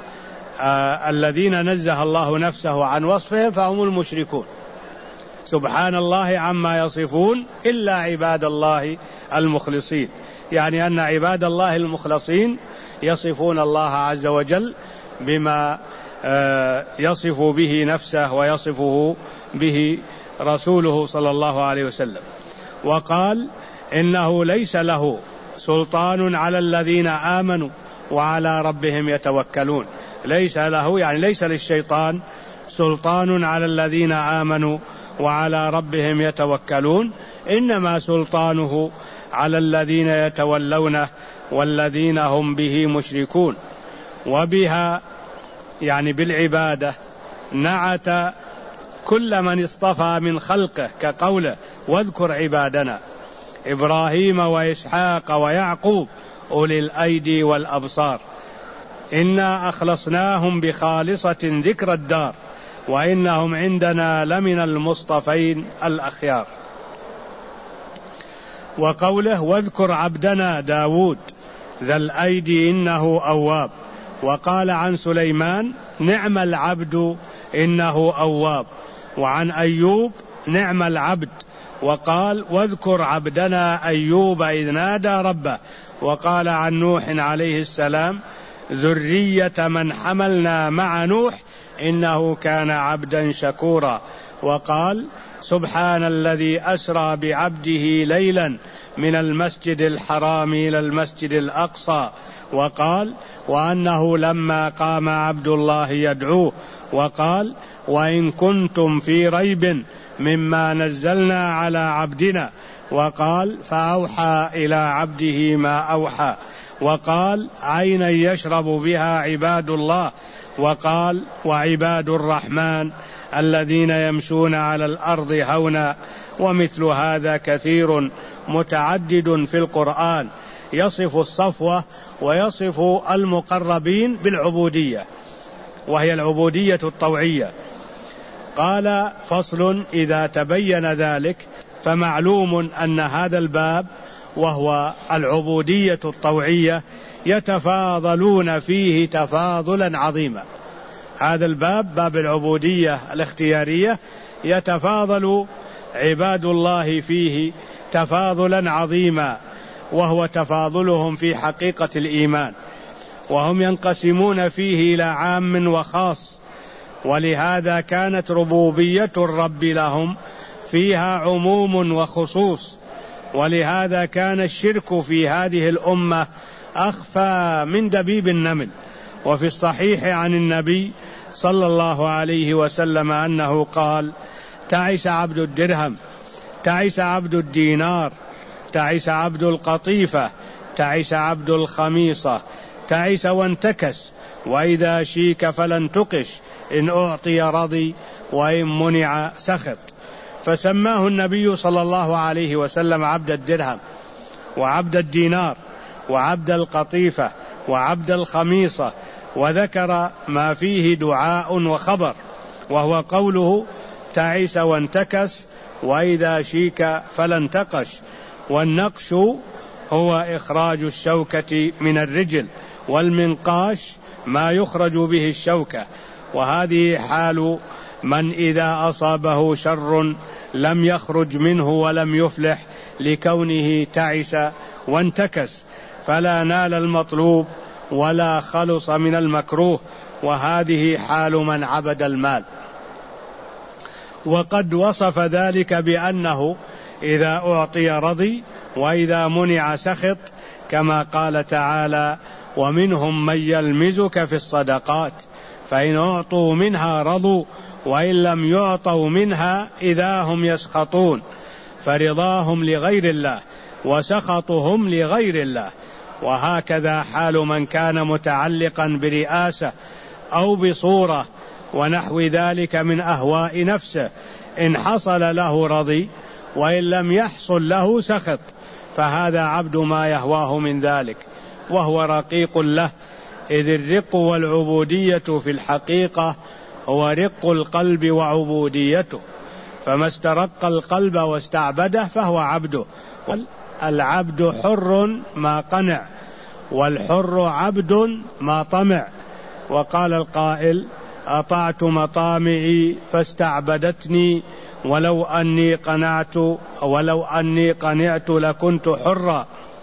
الذين نزه الله نفسه عن وصفهم فهم المشركون. سبحان الله عما يصفون إلا عباد الله المخلصين، يعني أن عباد الله المخلصين يصفون الله عز وجل بما يصف به نفسه ويصفه به رسوله صلى الله عليه وسلم. وقال: إنه ليس له سلطان على الذين آمنوا وعلى ربهم يتوكلون. ليس له يعني ليس للشيطان سلطان على الذين آمنوا وعلى ربهم يتوكلون، إنما سلطانه على الذين يتولونه والذين هم به مشركون. وبها يعني بالعبادة نعت كل من اصطفى من خلقه، كقوله: واذكر عبادنا إبراهيم وإسحاق ويعقوب أولي الأيدي والأبصار إنا أخلصناهم بخالصة ذكر الدار وإنهم عندنا لمن المصطفين الأخيار. وقوله: واذكر عبدنا داود ذا الأيدي إنه أواب. وقال عن سليمان: نعم العبد إنه أواب. وعن أيوب: نعم العبد. وقال: واذكر عبدنا أيوب إذ نادى ربه. وقال عن نوح عليه السلام: ذرية من حملنا مع نوح إنه كان عبدا شكورا. وقال: سبحان الذي أسرى بعبده ليلا من المسجد الحرام إلى المسجد الأقصى. وقال: وأنه لما قام عبد الله يدعوه. وقال: وإن كنتم في ريب مما نزلنا على عبدنا. وقال: فأوحى إلى عبده ما أوحى. وقال عينا يشرب بها عباد الله، وقال وعباد الرحمن الذين يمشون على الأرض هونا. ومثل هذا كثير متعدد في القرآن يصف الصفوة ويصف المقربين بالعبودية، وهي العبودية الطوعية. قال فصل: إذا تبين ذلك فمعلوم أن هذا الباب وهو العبودية الطوعية يتفاضلون فيه تفاضلا عظيما. هذا الباب، باب العبودية الاختيارية، يتفاضل عباد الله فيه تفاضلا عظيما، وهو تفاضلهم في حقيقة الإيمان، وهم ينقسمون فيه إلى عام وخاص. ولهذا كانت ربوبية الرب لهم فيها عموم وخصوص، ولهذا كان الشرك في هذه الأمة أخفى من دبيب النمل. وفي الصحيح عن النبي صلى الله عليه وسلم أنه قال: تعس عبد الدرهم، تعس عبد الدينار، تعس عبد القطيفة، تعس عبد الخميصة، تعس وانتكس، وإذا شيك فلن تقش، إن أعطي رضي وإن منع سخط. فسماه النبي صلى الله عليه وسلم عبد الدرهم وعبد الدينار وعبد القطيفة وعبد الخميصة، وذكر ما فيه دعاء وخبر، وهو قوله تعس وانتكس وإذا شيك فلن تقش. والنقش هو إخراج الشوكة من الرجل، والمنقاش ما يخرج به الشوكة. وهذه حال من إذا أصابه شر لم يخرج منه ولم يفلح، لكونه تعس وانتكس، فلا نال المطلوب ولا خلص من المكروه. وهذه حال من عبد المال. وقد وصف ذلك بأنه إذا أعطي رضي وإذا منع سخط، كما قال تعالى: ومنهم من يلمزك في الصدقات فإن أعطوا منها رضوا وإن لم يعطوا منها إذا هم يسخطون، فرضاهم لغير الله وسخطهم لغير الله. وهكذا حال من كان متعلقا برئاسة أو بصورة ونحو ذلك من أهواء نفسه، إن حصل له رضي وإن لم يحصل له سخط، فهذا عبد ما يهواه من ذلك، وهو رقيق له. إذ الرق والعبودية في الحقيقة هو رق القلب وعبوديته، فما استرق القلب واستعبده فهو عبده. العبد حر ما قنع، والحر عبد ما طمع. وقال القائل: أطعت مطامعي فاستعبدتني، ولو أني قنعت لكنت حرا.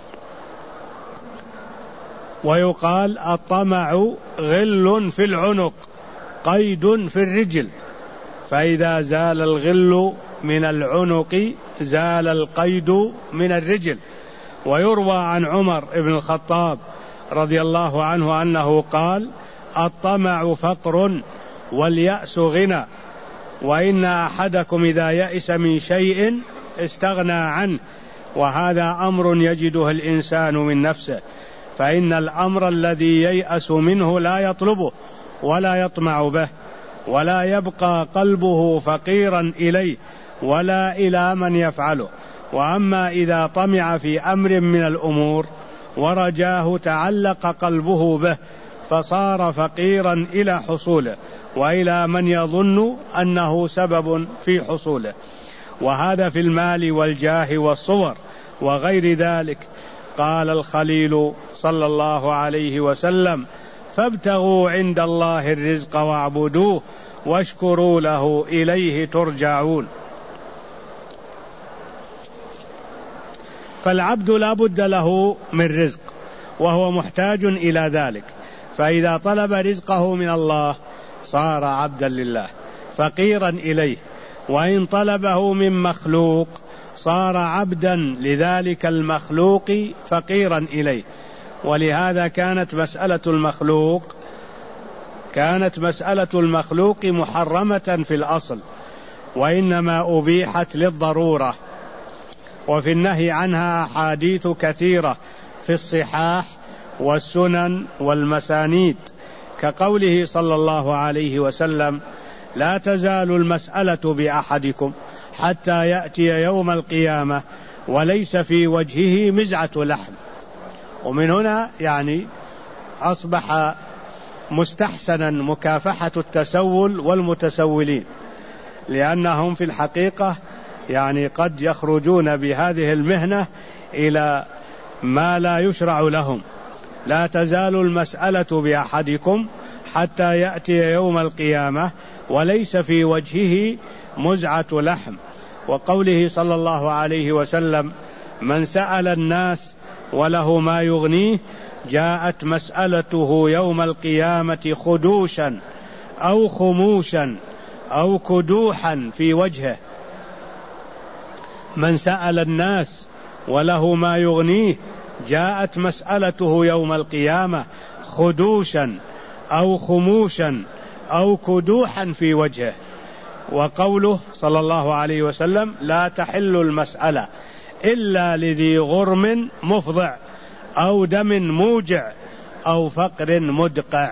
ويقال: الطمع غل في العنق قيد في الرجل، فإذا زال الغل من العنق زال القيد من الرجل. ويروى عن عمر بن الخطاب رضي الله عنه أنه قال: الطمع فقر واليأس غنى، وإن أحدكم إذا يأس من شيء استغنى عنه، وهذا أمر يجده الإنسان من نفسه، فإن الأمر الذي ييأس منه لا يطلبه ولا يطمع به، ولا يبقى قلبه فقيرا إليه ولا إلى من يفعله. وأما إذا طمع في أمر من الأمور ورجاه تعلق قلبه به، فصار فقيرا إلى حصوله وإلى من يظن أنه سبب في حصوله. وهذا في المال والجاه والصور وغير ذلك. قال الخليل صلى الله عليه وسلم: فابتغوا عند الله الرزق واعبدوه واشكروا له إليه ترجعون. فالعبد لا بد له من رزق، وهو محتاج إلى ذلك، فإذا طلب رزقه من الله صار عبدا لله فقيرا إليه، وإن طلبه من مخلوق صار عبدا لذلك المخلوق فقيرا إليه. ولهذا كانت مسألة المخلوق محرمة في الأصل، وإنما أبيحت للضرورة، وفي النهي عنها أحاديث كثيرة في الصحاح والسنن والمسانيد، كقوله صلى الله عليه وسلم: لا تزال المسألة بأحدكم حتى يأتي يوم القيامة وليس في وجهه مزعة لحم. ومن هنا يعني أصبح مستحسنا مكافحة التسول والمتسولين، لأنهم في الحقيقة يعني قد يخرجون بهذه المهنة إلى ما لا يشرع لهم. لا تزال المسألة بأحدكم حتى يأتي يوم القيامة وليس في وجهه مزعة لحم. وقوله صلى الله عليه وسلم: من سأل الناس وله ما يغنيه جاءت مسألته يوم القيامة خدوشا أو خموشا أو كدوحا في وجهه. من سأل الناس وله ما يغنيه جاءت مسألته يوم القيامة خدوشا أو خموشا أو كدوحا في وجهه. وقوله صلى الله عليه وسلم: لا تحل المسألة إلا لذي غرم مفضع أو دم موجع أو فقر مدقع.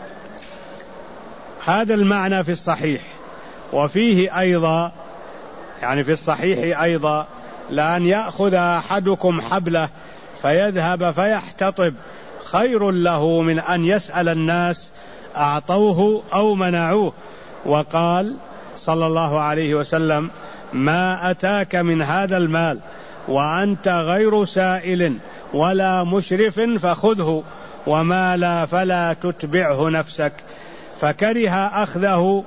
هذا المعنى في الصحيح. وفيه أيضا يعني في الصحيح أيضا: لأن يأخذ أحدكم حبله فيذهب فيحتطب خير له من أن يسأل الناس أعطوه أو منعوه. وقال صلى الله عليه وسلم: ما أتاك من هذا المال وأنت غير سائل ولا مشرف فخذه، وما لا فلا تتبعه نفسك. فكره أخذه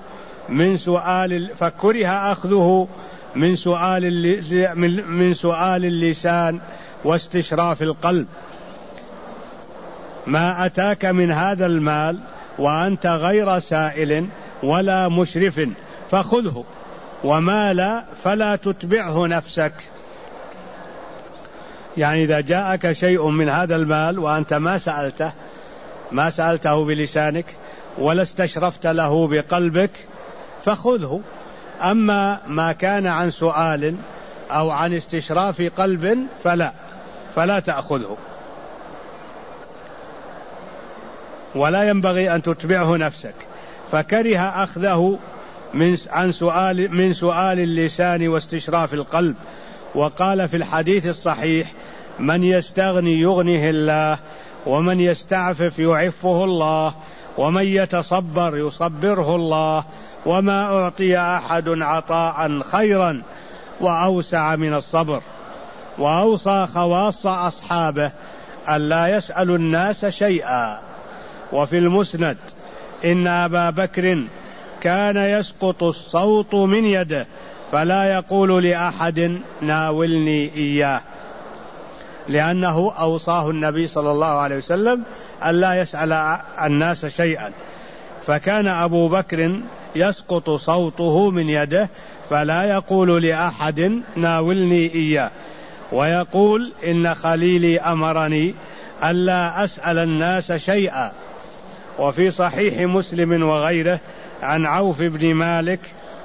من سؤال اللسان واستشراف القلب. ما أتاك من هذا المال وأنت غير سائل ولا مشرف فخذه، وما لا فلا تتبعه نفسك. يعني إذا جاءك شيء من هذا المال وأنت ما سألته بلسانك ولا استشرفت له بقلبك فخذه. أما ما كان عن سؤال أو عن استشراف قلب فلا تأخذه، ولا ينبغي أن تتبعه نفسك. فكره أخذه من سؤال اللسان واستشراف القلب. وقال في الحديث الصحيح: من يستغني يغنه الله، ومن يستعفف يعفه الله، ومن يتصبر يصبره الله، وما أعطي أحد عطاء خيرا وأوسع من الصبر. وأوصى خواص أصحابه ألا يسألوا الناس شيئا. وفي المسند: إن أبا بكر كان يسقط الصوت من يده فلا يقول لأحد ناولني إياه، لأنه أوصاه النبي صلى الله عليه وسلم ألا يسأل الناس شيئا. فكان أبو بكر يسقط صوته من يده فلا يقول لأحد ناولني إياه، ويقول: إن خليلي أمرني ألا أسأل الناس شيئا. وفي صحيح مسلم وغيره عن عوف بن مالك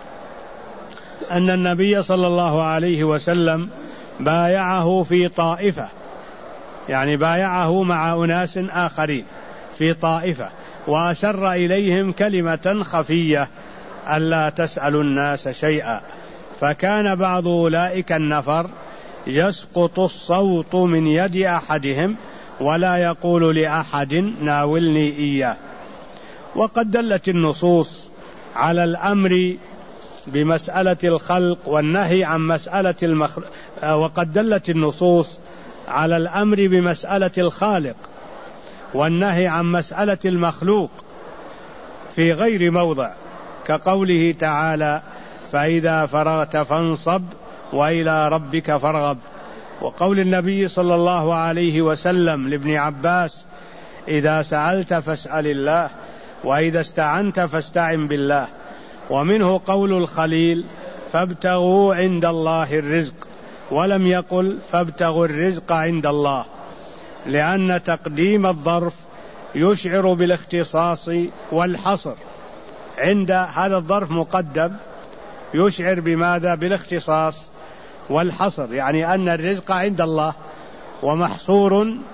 أن النبي صلى الله عليه وسلم بايعه في طائفة، يعني بايعه مع أناس آخرين في طائفة، وأسر إليهم كلمة خفية: ألا تسألوا الناس شيئا. فكان بعض أولئك النفر يسقط الصوت من يد أحدهم ولا يقول لأحد ناولني إياه. وقد دلت النصوص على الأمر بمسألة الخلق والنهي عن مسألة وقد دلت النصوص على الأمر بمسألة الخالق والنهي عن مسألة المخلوق في غير موضع، كقوله تعالى: فإذا فرغت فانصب وإلى ربك فارغب. وقول النبي صلى الله عليه وسلم لابن عباس: إذا سألت فاسأل الله، وإذا استعنت فاستعن بالله. ومنه قول الخليل: فابتغوا عند الله الرزق، ولم يقل فابتغوا الرزق عند الله، لأن تقديم الظرف يشعر بالاختصاص والحصر. عند هذا الظرف مقدم يشعر بماذا؟ بالاختصاص والحصر، يعني أن الرزق عند الله ومحصور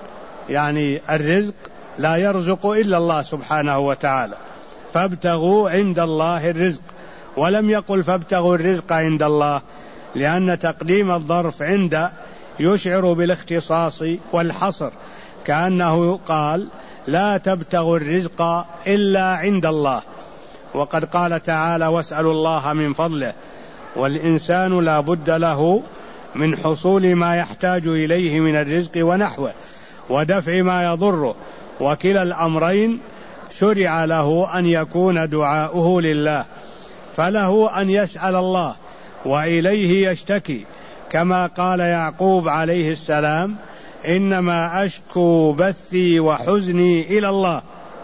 يعني الرزق لا يرزق إلا الله سبحانه وتعالى، فابتغوا عند الله الرزق، ولم يقل فابتغوا الرزق عند الله، لأن تقديم الظرف عند يشعر بالاختصاص والحصر، كأنه قال لا تبتغوا الرزق إلا عند الله، وقد قال تعالى واسألوا الله من فضله، والإنسان لا بد له من حصول ما يحتاج إليه من الرزق ونحوه ودفع ما يضره، وكلا الأمرين شرع له أن يكون دعاؤه لله، فله أن يسأل الله وإليه يشتكي، كما قال يعقوب عليه السلام إنما أشكو بثي وحزني إلى الله.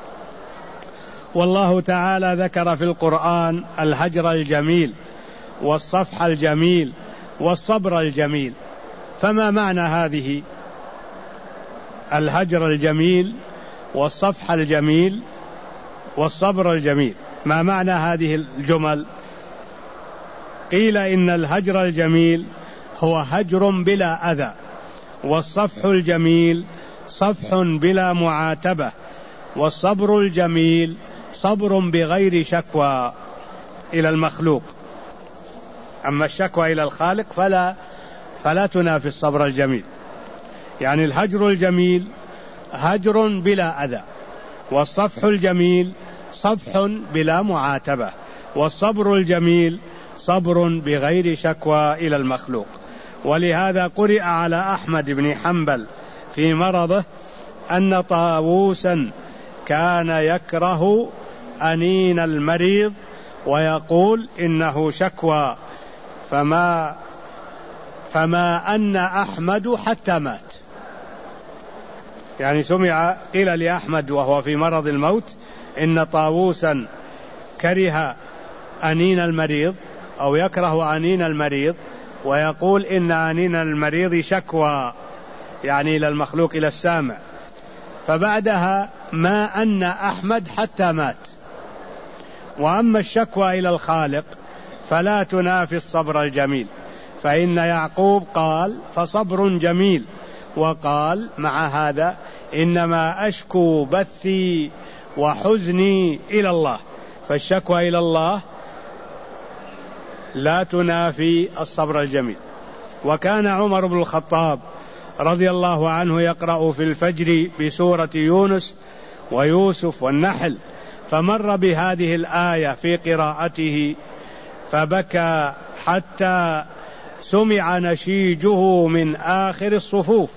والله تعالى ذكر في القرآن الهجر الجميل والصفح الجميل والصبر الجميل، فما معنى هذه الهجر الجميل والصفح الجميل والصبر الجميل؟ ما معنى هذه الجمل؟ قيل إن الهجر الجميل هو هجر بلا أذى، والصفح الجميل صفح بلا معاتبة، والصبر الجميل صبر بغير شكوى إلى المخلوق. أما الشكوى إلى الخالق فلا تنافي الصبر الجميل. يعني الهجر الجميل هجر بلا أذى، والصفح الجميل صفح بلا معاتبة، والصبر الجميل صبر بغير شكوى إلى المخلوق. ولهذا قرئ على أحمد بن حنبل في مرضه أن طاووسا كان يكره أنين المريض ويقول إنه شكوى، فما أن أحمد حتى مات. يعني قيل لأحمد وهو في مرض الموت إن طاووسا كره أنين المريض أو يكره أنين المريض ويقول إن أنين المريض شكوى، يعني إلى المخلوق إلى السامع. فبعدها ما أن أحمد حتى مات. وأما الشكوى إلى الخالق فلا تنافي الصبر الجميل، فإن يعقوب قال فصبر جميل، وقال مع هذا إنما أشكو بثي وحزني إلى الله، فالشكوى إلى الله لا تنافي الصبر الجميل. وكان عمر بن الخطاب رضي الله عنه يقرأ في الفجر بسورة يونس ويوسف والنحل، فمر بهذه الآية في قراءته فبكى حتى سمع نشيجه من آخر الصفوف.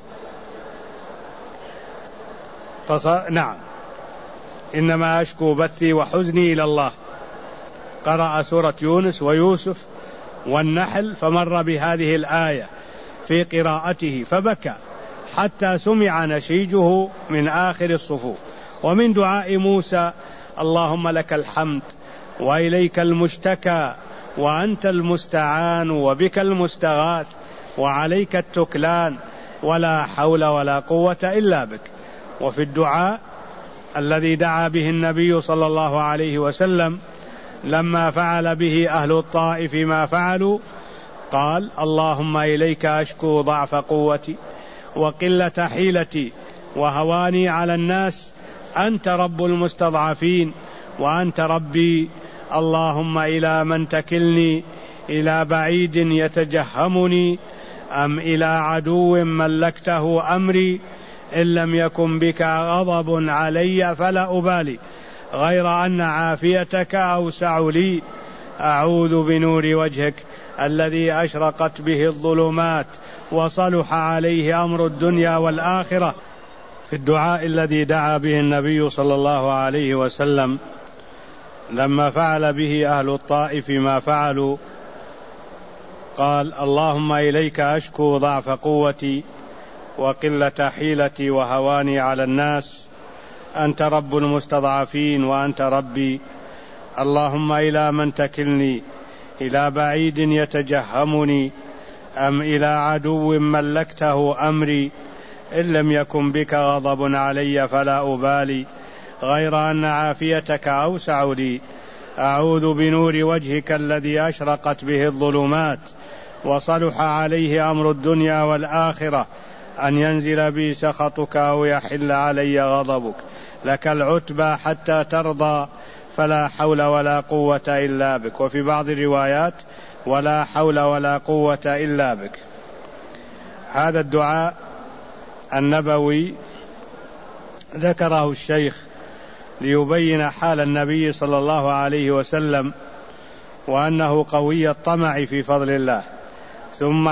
نعم، إنما أشكو بثي وحزني إلى الله، قرأ سورة يونس ويوسف والنحل فمر بهذه الآية في قراءته فبكى حتى سمع نشيجه من آخر الصفوف. ومن دعاء موسى اللهم لك الحمد وإليك المشتكى وأنت المستعان وبك المستغاث وعليك التكلان ولا حول ولا قوة إلا بك. وفي الدعاء الذي دعا به النبي صلى الله عليه وسلم لما فعل به أهل الطائف ما فعلوا قال اللهم إليك أشكو ضعف قوتي وقلة حيلتي وهواني على الناس، أنت رب المستضعفين وأنت ربي، اللهم إلى من تكلني، إلى بعيد يتجهمني أم إلى عدو ملكته أمري، إن لم يكن بك غضب علي فلا أبالي، غير أن عافيتك أوسع لي، أعوذ بنور وجهك الذي أشرقت به الظلمات وصلح عليه أمر الدنيا والآخرة. في الدعاء الذي دعا به النبي صلى الله عليه وسلم لما فعل به أهل الطائف ما فعلوا قال اللهم إليك أشكو ضعف قوتي وقلة حيلتي وهواني على الناس، أنت رب المستضعفين وأنت ربي، اللهم إلى من تكلني، إلى بعيد يتجهمني أم إلى عدو ملكته أمري، إن لم يكن بك غضب علي فلا أبالي، غير أن عافيتك أوسع لي، أعوذ بنور وجهك الذي أشرقت به الظلمات وصلح عليه أمر الدنيا والآخرة، أن ينزل بي سخطك أو يحل علي غضبك، لك العتبى حتى ترضى، فلا حول ولا قوة إلا بك. وفي بعض الروايات ولا حول ولا قوة إلا بك. هذا الدعاء النبوي ذكره الشيخ ليبين حال النبي صلى الله عليه وسلم وأنه قوي الطمع في فضل الله، ثم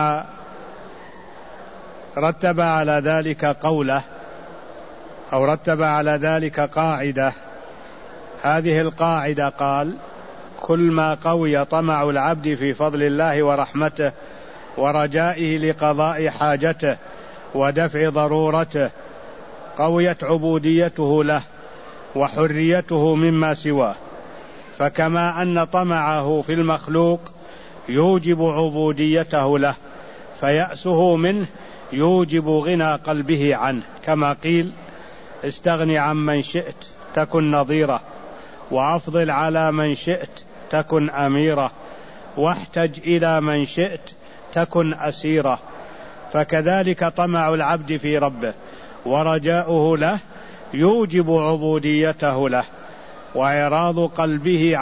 رتب على ذلك قوله أو رتب على ذلك قاعدة. هذه القاعدة قال: كل ما قوي طمع العبد في فضل الله ورحمته ورجائه لقضاء حاجته ودفع ضرورته قويت عبوديته له وحريته مما سواه. فكما أن طمعه في المخلوق يوجب عبوديته له، فيأسه منه يوجب غنى قلبه عنه، كما قيل: استغني عن من شئت تكن نظيره، وأفضل على من شئت تكن أميره، واحتج إلى من شئت تكن أسيره. فكذلك طمع العبد في ربه ورجاؤه له يوجب عبوديته له، وإعراض قلبه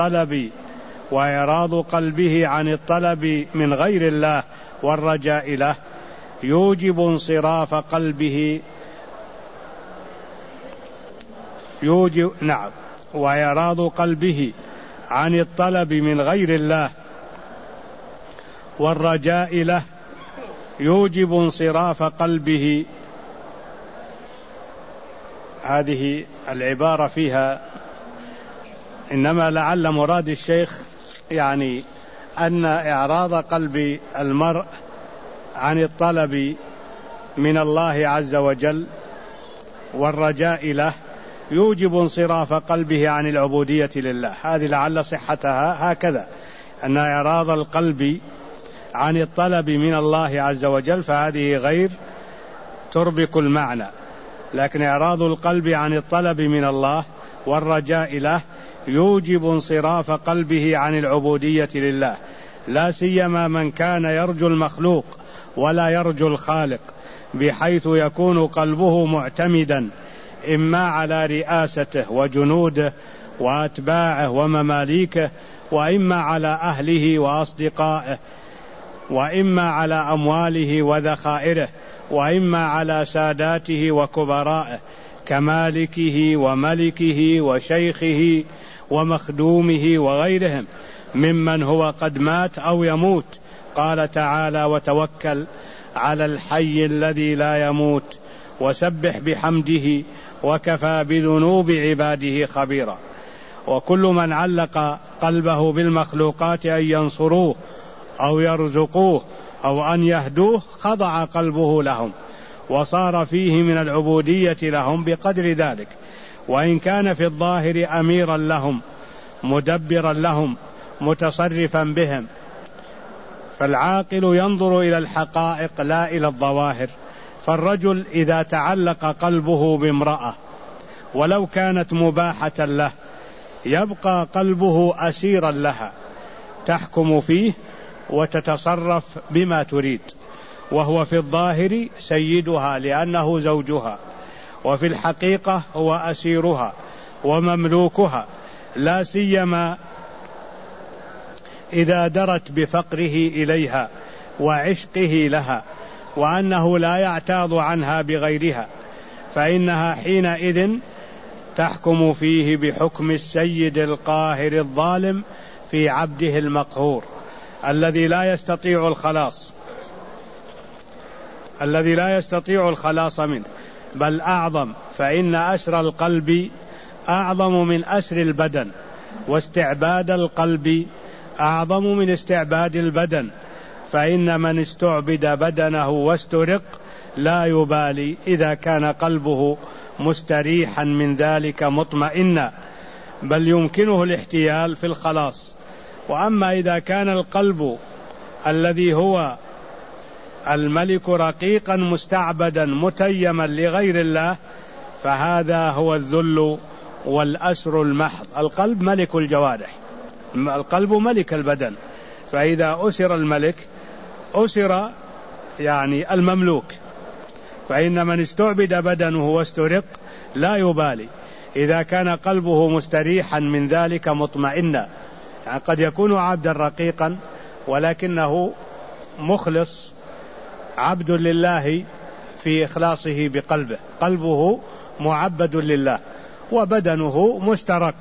عن الطلب من غير الله والرجاء له يوجب انصراف قلبه وإعراض قلبه عن الطلب من غير الله والرجاء له يوجب انصراف قلبه. هذه العبارة فيها إنما لعل مراد الشيخ يعني أن إعراض قلب المرء عن الطلب من الله عز وجل والرجاء له يوجب انصراف قلبه عن العبودية لله. هذه لعل صحتها هكذا، أن إعراض القلب عن الطلب من الله عز وجل فهذه غير تربك المعنى، لكن إعراض القلب عن الطلب من الله والرجاء له يوجب انصراف قلبه عن العبودية لله، لا سيما من كان يرجو المخلوق ولا يرجو الخالق، بحيث يكون قلبه معتمدا إما على رئاسته وجنوده وأتباعه ومماليكه، وإما على أهله وأصدقائه، وإما على أمواله وذخائره، وإما على ساداته وكبرائه كمالكه وملكه وشيخه ومخدومه وغيرهم ممن هو قد مات أو يموت. قال تعالى: وتوكل على الحي الذي لا يموت وسبح بحمده وكفى بذنوب عباده خبيرا. وكل من علق قلبه بالمخلوقات أن ينصروه أو يرزقوه أو أن يهدوه خضع قلبه لهم وصار فيه من العبودية لهم بقدر ذلك، وإن كان في الظاهر أميرا لهم مدبرا لهم متصرفا بهم. فالعاقل ينظر إلى الحقائق لا إلى الظواهر. فالرجل إذا تعلق قلبه بامرأة ولو كانت مباحة له يبقى قلبه أسيرا لها، تحكم فيه وتتصرف بما تريد، وهو في الظاهر سيدها لأنه زوجها، وفي الحقيقة هو أسيرها ومملوكها، لا سيما إذا درت بفقره إليها وعشقه لها، وأنه لا يعتاض عنها بغيرها، فإنها حينئذ تحكم فيه بحكم السيد القاهر الظالم في عبده المقهور الذي لا يستطيع الخلاص منه، بل أعظم، فإن أسر القلب أعظم من أسر البدن، واستعباد القلب أعظم من استعباد البدن، فإن من استعبد بدنه واسترق لا يبالي إذا كان قلبه مستريحا من ذلك مطمئنا، بل يمكنه الاحتيال في الخلاص. وأما إذا كان القلب الذي هو الملك رقيقا مستعبدا متيما لغير الله فهذا هو الذل والأسر المحض. القلب ملك الجوارح، القلب ملك البدن، فإذا أسر الملك أسر يعني المملوك، فإن من استعبد بدنه واسترق لا يبالي إذا كان قلبه مستريحا من ذلك مطمئنا. يعني قد يكون عبدا رقيقا ولكنه مخلص، عبد لله في إخلاصه بقلبه، قلبه معبد لله وبدنه مسترق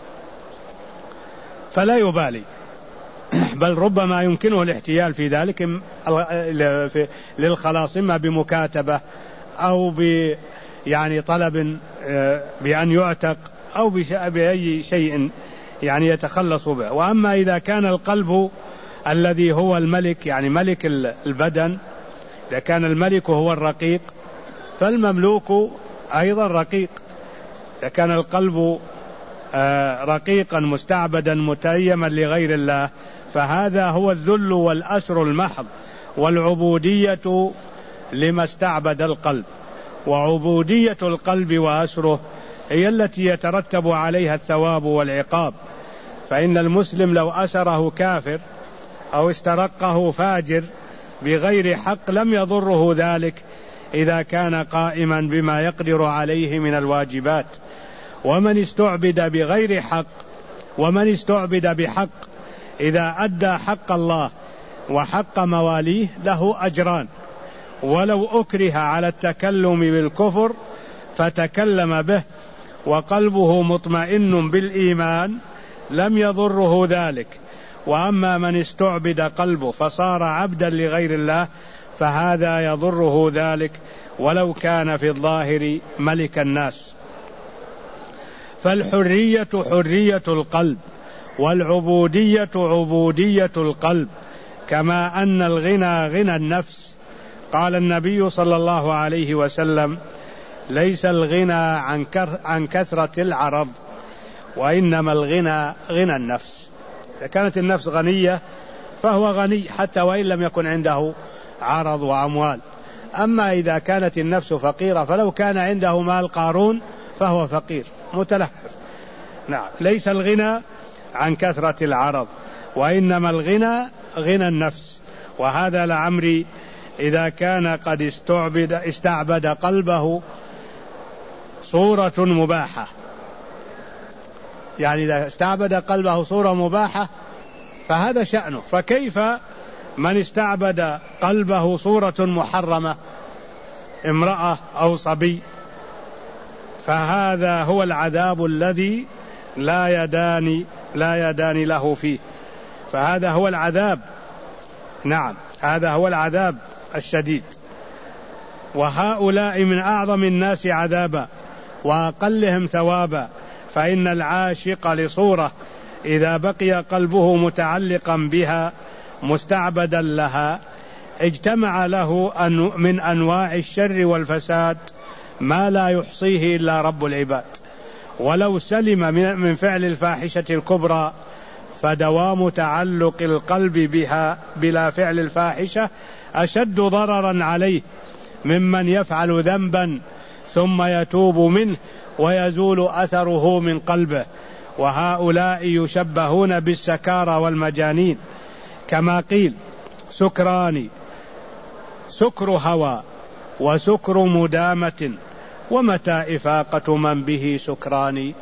فلا يبالي، بل ربما يمكنه الاحتيال في ذلك للخلاص، إما بمكاتبة أو يعني طلب بأن يعتق أو بأي شيء يعني يتخلص به. وأما إذا كان القلب الذي هو الملك، يعني ملك البدن، إذا كان الملك هو الرقيق فالمملوك أيضا رقيق. إذا كان القلب رقيقا مستعبدا متيما لغير الله فهذا هو الذل والأسر المحض، والعبودية لما استعبد القلب. وعبودية القلب وأسره هي التي يترتب عليها الثواب والعقاب. فإن المسلم لو أسره كافر أو استرقه فاجر بغير حق لم يضره ذلك إذا كان قائما بما يقدر عليه من الواجبات. ومن استعبد بغير حق ومن استعبد بحق إذا أدى حق الله وحق مواليه له أجران، ولو أكره على التكلم بالكفر فتكلم به وقلبه مطمئن بالإيمان لم يضره ذلك. وأما من استعبد قلبه فصار عبدا لغير الله فهذا يضره ذلك ولو كان في الظاهر ملك الناس. فالحرية حرية القلب والعبودية عبودية القلب، كما أن الغنى غنى النفس. قال النبي صلى الله عليه وسلم: ليس الغنى عن كثرة العرض وإنما الغنى غنى النفس. إذا كانت النفس غنية فهو غني حتى وإن لم يكن عنده عرض وأموال. أما إذا كانت النفس فقيرة فلو كان عنده مال قارون فهو فقير متلهف. نعم، ليس الغنى عن كثرة العرض وإنما الغنى غنى النفس. وهذا لعمري إذا كان قد استعبد قلبه صورة مباحة، يعني إذا استعبد قلبه صورة مباحة فهذا شأنه، فكيف من استعبد قلبه صورة محرمة، امرأة أو صبي؟ فهذا هو العذاب الذي لا يدان له فيه، فهذا هو العذاب. نعم، هذا هو العذاب الشديد. وهؤلاء من أعظم الناس عذابا وأقلهم ثوابا، فإن العاشق لصورة إذا بقي قلبه متعلقا بها مستعبدا لها اجتمع له من أنواع الشر والفساد ما لا يحصيه إلا رب العباد. ولو سلم من فعل الفاحشة الكبرى فدوام تعلق القلب بها بلا فعل الفاحشة أشد ضررا عليه ممن يفعل ذنبا ثم يتوب منه ويزول أثره من قلبه. وهؤلاء يشبهون بالسكارى والمجانين، كما قيل: سكران، سكر هوى وسكر مدامة، ومتى إفاقة من به سكران.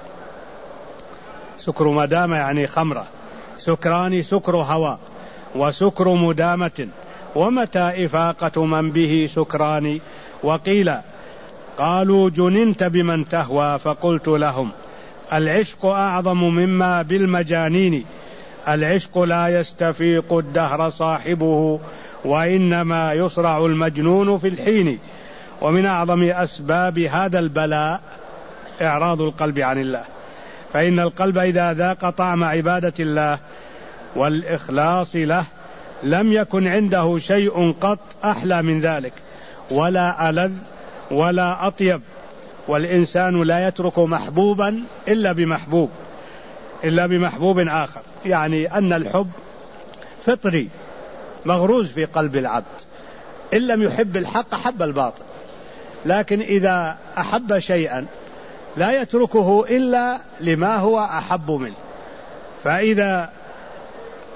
سكر مدامة يعني خمرة، سكران سكر هوى وسكر مدامة، ومتى إفاقة من به سكران. وقيل: قالوا جننت بمن تهوى، فقلت لهم: العشق أعظم مما بالمجانين، العشق لا يستفيق الدهر صاحبه، وإنما يصرع المجنون في الحين. ومن أعظم أسباب هذا البلاء إعراض القلب عن الله، فإن القلب إذا ذاق طعم عبادة الله والإخلاص له لم يكن عنده شيء قط أحلى من ذلك ولا ألذ ولا أطيب. والإنسان لا يترك محبوبا إلا بمحبوب آخر، يعني أن الحب فطري مغروز في قلب العبد، إن لم يحب الحق حب الباطل، لكن إذا أحب شيئا لا يتركه إلا لما هو أحب منه. فإذا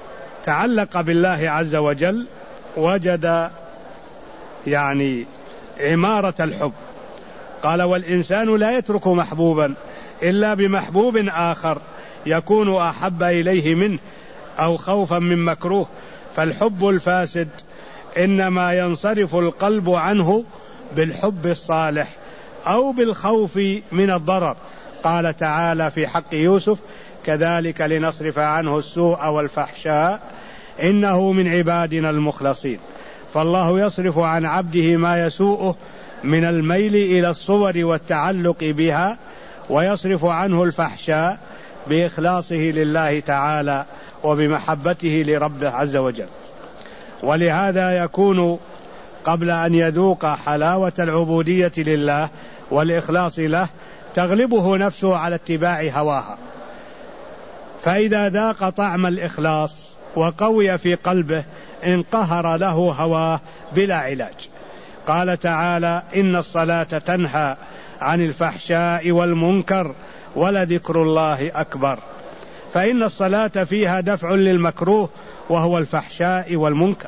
تعلق بالله عز وجل وجد يعني عمارة الحب. قال والإنسان لا يترك محبوبا إلا بمحبوب آخر يكون أحب إليه منه أو خوفا من مكروه. فالحب الفاسد إنما ينصرف القلب عنه بالحب الصالح أو بالخوف من الضرر. قال تعالى في حق يوسف كذلك لنصرف عنه السوء والفحشاء إنه من عبادنا المخلصين. فالله يصرف عن عبده ما يسوءه من الميل إلى الصور والتعلق بها، ويصرف عنه الفحشاء بإخلاصه لله تعالى وبمحبته لربه عز وجل. ولهذا يكون قبل أن يذوق حلاوة العبودية لله والإخلاص له تغلبه نفسه على اتباع هواها، فإذا ذاق طعم الإخلاص وقوي في قلبه انقهر له هواه بلا علاج. قال تعالى إن الصلاة تنهى عن الفحشاء والمنكر ولذكر الله أكبر. فإن الصلاة فيها دفع للمكروه وهو الفحشاء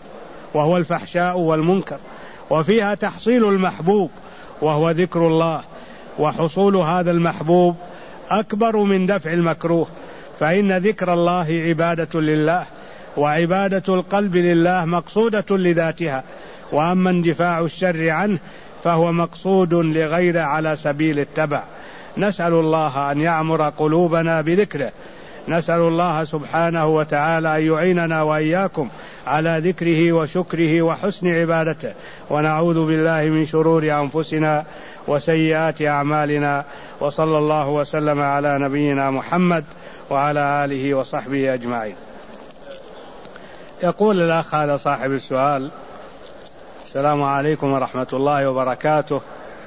والمنكر، وفيها تحصيل المحبوب وهو ذكر الله، وحصول هذا المحبوب أكبر من دفع المكروه، فإن ذكر الله عبادة لله، وعبادة القلب لله مقصودة لذاتها، وأما اندفاع الشر عنه فهو مقصود لغيره على سبيل التبع. نسأل الله أن يعمر قلوبنا بذكره، نسأل الله سبحانه وتعالى أن يعيننا وإياكم على ذكره وشكره وحسن عبادته، ونعوذ بالله من شرور أنفسنا وسيئات أعمالنا، وصلى الله وسلم على نبينا محمد وعلى آله وصحبه أجمعين. يقول الأخ هذا صاحب السؤال: السلام عليكم ورحمة الله وبركاته.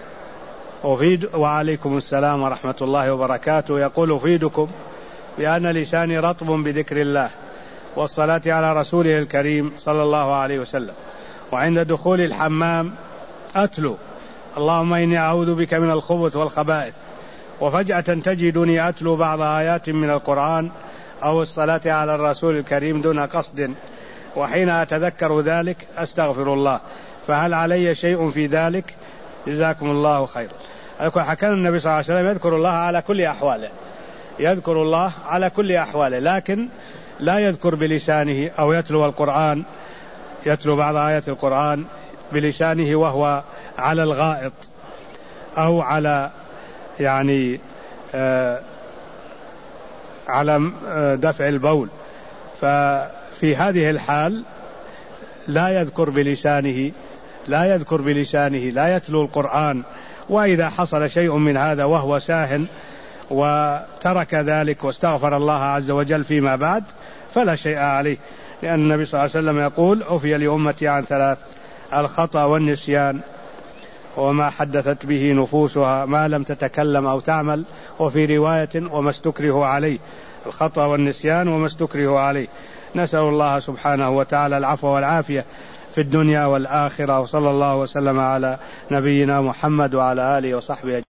وعليكم السلام ورحمة الله وبركاته. يقول: أفيدكم بأن لساني رطب بذكر الله والصلاة على رسوله الكريم صلى الله عليه وسلم، وعند دخول الحمام أتلو اللهم إني أعوذ بك من الخبث والخبائث، وفجأة تجدني أتلو بعض آيات من القرآن أو الصلاة على الرسول الكريم دون قصد، وحين أتذكر ذلك أستغفر الله، فهل علي شيء في ذلك؟ جزاكم الله خيرا. حكى النبي صلى الله عليه وسلم يذكر الله على كل أحواله، يذكر الله على كل أحواله، لكن لا يذكر بلسانه أو يتلو القرآن، يتلو بعض آيات القرآن بلسانه وهو على الغائط أو على على دفع البول، ففي هذه الحال لا يذكر بلسانه، لا يتلو القرآن. وإذا حصل شيء من هذا وهو ساهن وترك ذلك واستغفر الله عز وجل فيما بعد فلا شيء عليه، لأن النبي صلى الله عليه وسلم يقول: عفي لأمتي عن ثلاث: الخطأ والنسيان وما حدثت به نفوسها ما لم تتكلم أو تعمل، وفي رواية وما استكره عليه. الخطأ والنسيان وما استكره عليه. نسأل الله سبحانه وتعالى العفو والعافية في الدنيا والآخرة، وصلى الله وسلم على نبينا محمد وعلى آله وصحبه.